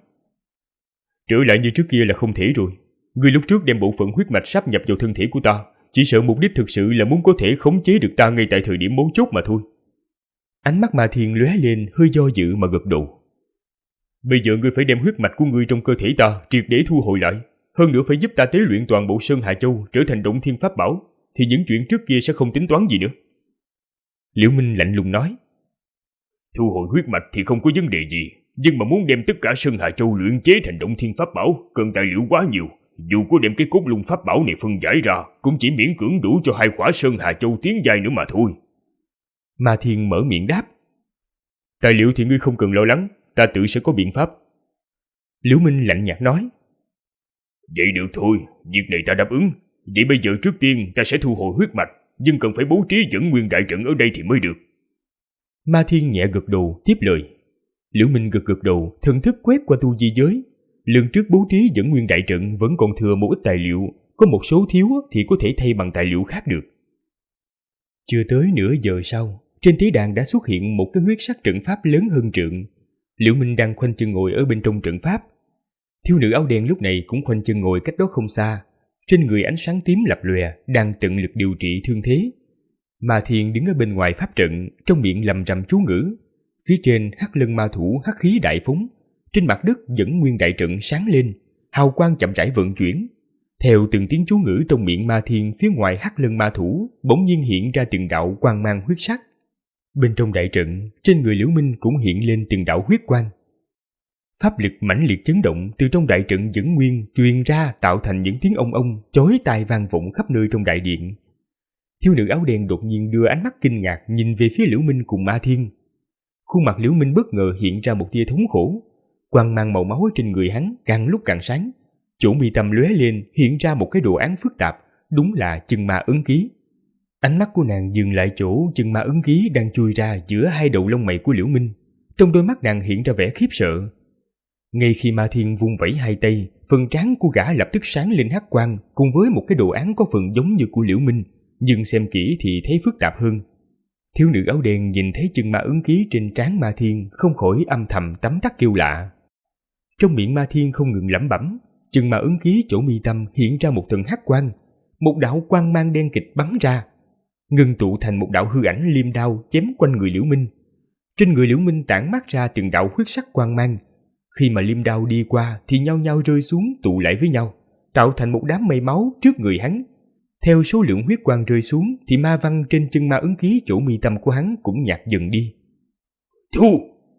"Trở lại như trước kia là không thể rồi. Ngươi lúc trước đem bộ phận huyết mạch sáp nhập vào thân thể của ta, chỉ sợ mục đích thực sự là muốn có thể khống chế được ta ngay tại thời điểm mấu chốt mà thôi." Ánh mắt Ma Thiên lóe lên hơi do dự mà gật đầu. "Bây giờ ngươi phải đem huyết mạch của ngươi trong cơ thể ta triệt để thu hồi lại, hơn nữa phải giúp ta tế luyện toàn bộ Sơn Hà Châu trở thành động thiên pháp bảo, thì những chuyện trước kia sẽ không tính toán gì nữa." Liễu Minh lạnh lùng nói: "Thu hồi huyết mạch thì không có vấn đề gì, nhưng mà muốn đem tất cả Sơn Hà Châu luyện chế thành động thiên pháp bảo cần tài liệu quá nhiều. Dù có đem cái cốt lung pháp bảo này phân giải ra, cũng chỉ miễn cưỡng đủ cho 2 khỏa Sơn Hà Châu tiến giai nữa mà thôi." Ma Thiên mở miệng đáp: "Tài liệu thì ngươi không cần lo lắng, ta tự sẽ có biện pháp." Liễu Minh lạnh nhạt nói: "Vậy được thôi, việc này ta đáp ứng. Vậy bây giờ trước tiên ta sẽ thu hồi huyết mạch, nhưng cần phải bố trí dẫn nguyên đại trận ở đây thì mới được." Ma Thiên nhẹ gật đầu tiếp lời. Liễu Minh gật đầu, thần thức quét qua tu di giới. Lần trước bố trí dẫn nguyên đại trận vẫn còn thừa một ít tài liệu, có một số thiếu thì có thể thay bằng tài liệu khác được. Chưa tới nửa giờ sau, trên tế đàn đã xuất hiện một cái huyết sắc trận pháp lớn hơn trượng. Liễu Minh đang khoanh chân ngồi ở bên trong trận pháp. Thiếu nữ áo đen lúc này cũng khoanh chân ngồi cách đó không xa, trên người ánh sáng tím lập lòe, đang tận lực điều trị thương thế. Ma Thiên đứng ở bên ngoài pháp trận, trong miệng lầm rầm chú ngữ. Phía trên Hắc Lân Ma Thủ hắc khí đại phóng, trên mặt đất dẫn nguyên đại trận sáng lên, hào quang chậm rãi vận chuyển. Theo từng tiếng chú ngữ trong miệng Ma Thiên, phía ngoài Hắc Lân Ma Thủ bỗng nhiên hiện ra từng đạo quang mang huyết sắc. Bên trong đại trận, trên người Liễu Minh cũng hiện lên từng đạo huyết quang. Pháp lực mãnh liệt chấn động từ trong đại trận dẫn nguyên truyền ra, tạo thành những tiếng ông ông chói tai vang vọng khắp nơi trong đại điện. Thiếu nữ áo đen đột nhiên đưa ánh mắt kinh ngạc nhìn về phía Liễu Minh cùng Ma Thiên. Khuôn mặt Liễu Minh bất ngờ hiện ra một tia thống khổ, quang mang màu máu trên người hắn càng lúc càng sáng. Chỗ mi tâm lóe lên hiện ra một cái đồ án phức tạp, đúng là chân ma ấn ký. Ánh mắt của nàng dừng lại chỗ chân ma ấn ký đang chui ra giữa hai đầu lông mày của Liễu Minh. Trong đôi mắt nàng hiện ra vẻ khiếp sợ. Ngay khi Ma Thiên vung vẩy hai tay, phần trán của gã lập tức sáng lên hắc quang, cùng với một cái đồ án có phần giống như của Liễu Minh, nhưng xem kỹ thì thấy phức tạp hơn. Thiếu nữ áo đen nhìn thấy chân ma ấn ký trên trán Ma Thiên, không khỏi âm thầm tấm tắc kêu lạ. Trong miệng Ma Thiên không ngừng lẩm bẩm, chân ma ấn ký chỗ mi tâm hiện ra một tầng hắc quang, một đạo quang mang đen kịch bắn ra, ngưng tụ thành một đạo hư ảnh liêm đao chém quanh người Liễu Minh. Trên người Liễu Minh tản mát ra từng đạo huyết sắc quang mang. Khi mà liêm đao đi qua thì nhau nhau rơi xuống tụ lại với nhau, tạo thành một đám mây máu trước người hắn. Theo số lượng huyết quang rơi xuống thì ma văn trên chân ma ấn ký chỗ mi tâm của hắn cũng nhạt dần đi. Thu!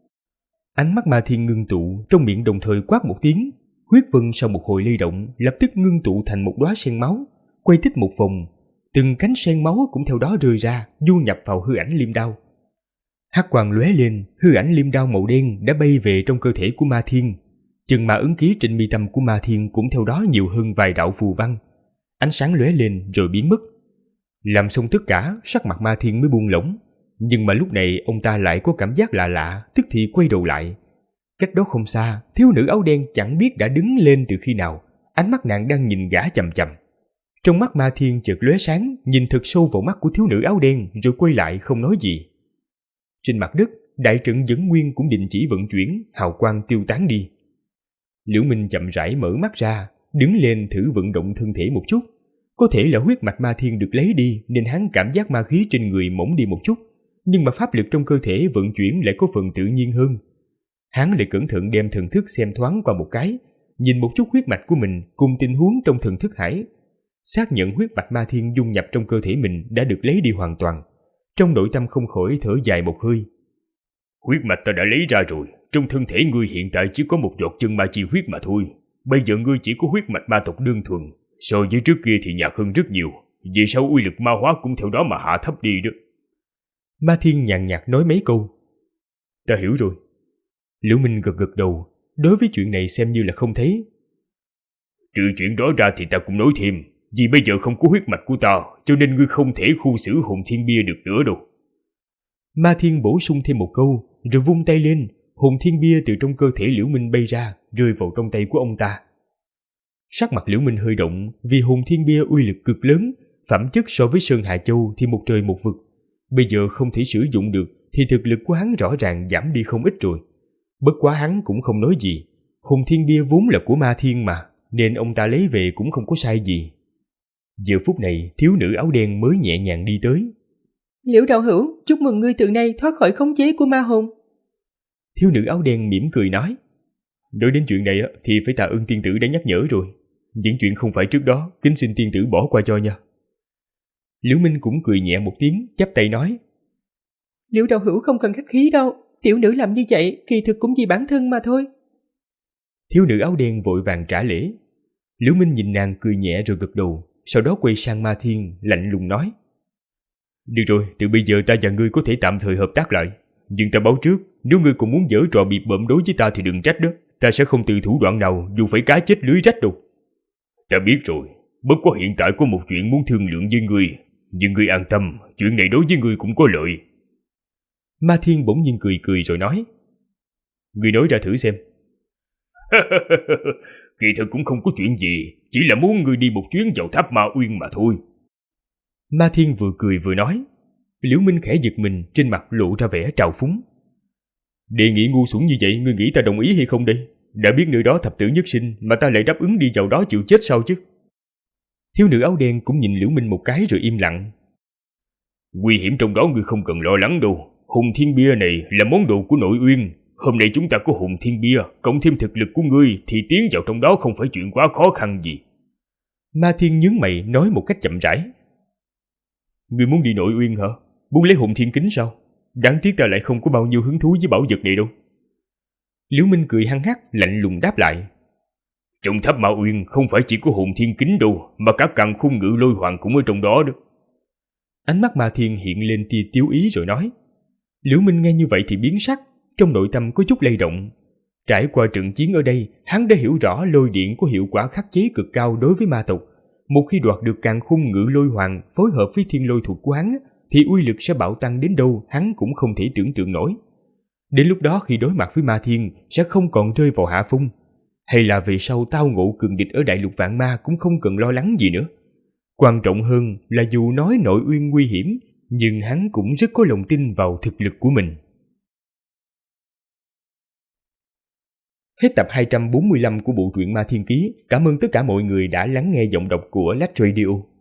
Ánh mắt Ma Thiên ngưng tụ, trong miệng đồng thời quát một tiếng. Huyết vân sau một hồi lay động lập tức ngưng tụ thành một đóa sen máu, quay tích một vòng. Từng cánh sen máu cũng theo đó rơi ra, du nhập vào hư ảnh liêm đao. Hắc quang lóe lên, hư ảnh liêm đao màu đen đã bay về trong cơ thể của Ma Thiên. Chân ma ấn ký trên mi tâm của Ma Thiên cũng theo đó nhiều hơn vài đạo phù văn. Ánh sáng lóe lên rồi biến mất. Làm xong tất cả, sắc mặt Ma Thiên mới buông lỏng. Nhưng mà lúc này ông ta lại có cảm giác lạ lạ, tức thì quay đầu lại. Cách đó không xa, thiếu nữ áo đen chẳng biết đã đứng lên từ khi nào, ánh mắt nàng đang nhìn gã chằm chằm. Trong mắt Ma Thiên chợt lóe sáng, nhìn thật sâu vào mắt của thiếu nữ áo đen rồi quay lại không nói gì. Trên mặt đất, đại trận dẫn nguyên cũng định chỉ vận chuyển, hào quang tiêu tán đi. Liễu Minh chậm rãi mở mắt ra, đứng lên thử vận động thân thể một chút. Có thể là huyết mạch Ma Thiên được lấy đi nên hắn cảm giác ma khí trên người mỏng đi một chút, nhưng mà pháp lực trong cơ thể vận chuyển lại có phần tự nhiên hơn. Hắn lại cẩn thận đem thần thức xem thoáng qua một cái, nhìn một chút huyết mạch của mình cùng tình huống trong thần thức hải. Xác nhận huyết mạch Ma Thiên dung nhập trong cơ thể mình đã được lấy đi hoàn toàn. Trong nội tâm không khỏi thở dài một hơi. Huyết mạch ta đã lấy ra rồi, trong thân thể ngươi hiện tại chỉ có một giọt chân ma chi huyết mà thôi. Bây giờ ngươi chỉ có huyết mạch ma tộc đơn thuần, so với trước kia thì nhạt hơn rất nhiều. Vì sao uy lực ma hóa cũng theo đó mà hạ thấp đi đó. Ma Thiên nhàn nhạt nói mấy câu. Ta hiểu rồi. Liễu Minh gật gật đầu, đối với chuyện này xem như là không thấy. Trừ chuyện đó ra thì ta cũng nói thêm, vì bây giờ không có huyết mạch của ta, cho nên ngươi không thể khu xử hồn thiên bia được nữa đâu. Ma Thiên bổ sung thêm một câu, rồi vung tay lên, hồn thiên bia từ trong cơ thể Liễu Minh bay ra, rơi vào trong tay của ông ta. Sắc mặt Liễu Minh hơi động, vì hồn thiên bia uy lực cực lớn, phẩm chất so với Sơn Hà Châu thì một trời một vực. Bây giờ không thể sử dụng được thì thực lực của hắn rõ ràng giảm đi không ít rồi. Bất quá hắn cũng không nói gì. Hồn thiên bia vốn là của Ma Thiên mà, nên ông ta lấy về cũng không có sai gì. Giờ phút này, thiếu nữ áo đen mới nhẹ nhàng đi tới. Liễu đạo hữu, chúc mừng ngươi từ nay thoát khỏi khống chế của ma hồn. Thiếu nữ áo đen mỉm cười nói. Nói đến chuyện này thì phải tạ ơn tiên tử đã nhắc nhở rồi. Những chuyện không phải trước đó, kính xin tiên tử bỏ qua cho nha. Liễu Minh cũng cười nhẹ một tiếng, chắp tay nói. Liễu đạo hữu không cần khách khí đâu, tiểu nữ làm như vậy kỳ thực cũng vì bản thân mà thôi. Thiếu nữ áo đen vội vàng trả lễ. Liễu Minh nhìn nàng cười nhẹ rồi gật đầu, sau đó quay sang Ma Thiên lạnh lùng nói. Được rồi, từ bây giờ ta và ngươi có thể tạm thời hợp tác lại. Nhưng ta báo trước, nếu ngươi cũng muốn giở trò bịp bợm đối với ta thì đừng trách đó. Ta sẽ không từ thủ đoạn nào dù phải cá chết lưới rách đâu. Ta biết rồi, bất quá hiện tại có một chuyện muốn thương lượng với ngươi. Nhưng ngươi an tâm, chuyện này đối với ngươi cũng có lợi. Ma Thiên bỗng nhiên cười cười rồi nói. Ngươi nói ra thử xem. Kỳ thực cũng không có chuyện gì, chỉ là muốn ngươi đi một chuyến vào tháp Ma Uyên mà thôi. Ma Thiên vừa cười vừa nói. Liễu Minh khẽ giật mình, trên mặt lộ ra vẻ trào phúng. Đề nghị ngu xuẩn như vậy, ngươi nghĩ ta đồng ý hay không đây? Đã biết nơi đó thập tử nhất sinh mà ta lại đáp ứng đi vào đó chịu chết sao chứ? Thiếu nữ áo đen cũng nhìn Liễu Minh một cái rồi im lặng. Nguy hiểm trong đó ngươi không cần lo lắng đâu. Hồn thiên bia này là món đồ của nội uyên. Hôm nay chúng ta có hồn thiên bia, cộng thêm thực lực của ngươi thì tiến vào trong đó không phải chuyện quá khó khăn gì. Ma Thiên nhướng mày nói một cách chậm rãi. Ngươi muốn đi nội uyên hả? Muốn lấy hồn thiên kính sao? Đáng tiếc ta lại không có bao nhiêu hứng thú với bảo vật này đâu. Liễu Minh cười hăng hắc, lạnh lùng đáp lại. Trong tháp Ma Uyên không phải chỉ có hồn thiên kính đâu, mà cả càn khôn ngự lôi hoàng cũng ở trong đó đó. Ánh mắt Ma Thiên hiện lên tia tiếu ý rồi nói. Liễu Minh nghe như vậy thì biến sắc, trong nội tâm có chút lay động. Trải qua trận chiến ở đây, hắn đã hiểu rõ lôi điện có hiệu quả khắc chế cực cao đối với ma tộc. Một khi đoạt được càn khôn ngự lôi hoàng phối hợp với thiên lôi thuộc của hắn, thì uy lực sẽ bạo tăng đến đâu hắn cũng không thể tưởng tượng nổi. Đến lúc đó khi đối mặt với Ma Thiên sẽ không còn rơi vào hạ phong. Hay là về sau tao ngộ cường địch ở đại lục vạn ma cũng không cần lo lắng gì nữa. Quan trọng hơn là dù nói nội uyên nguy hiểm, nhưng hắn cũng rất có lòng tin vào thực lực của mình. Hết tập 245 của bộ truyện Ma Thiên Ký. Cảm ơn tất cả mọi người đã lắng nghe giọng đọc của Lách Radio.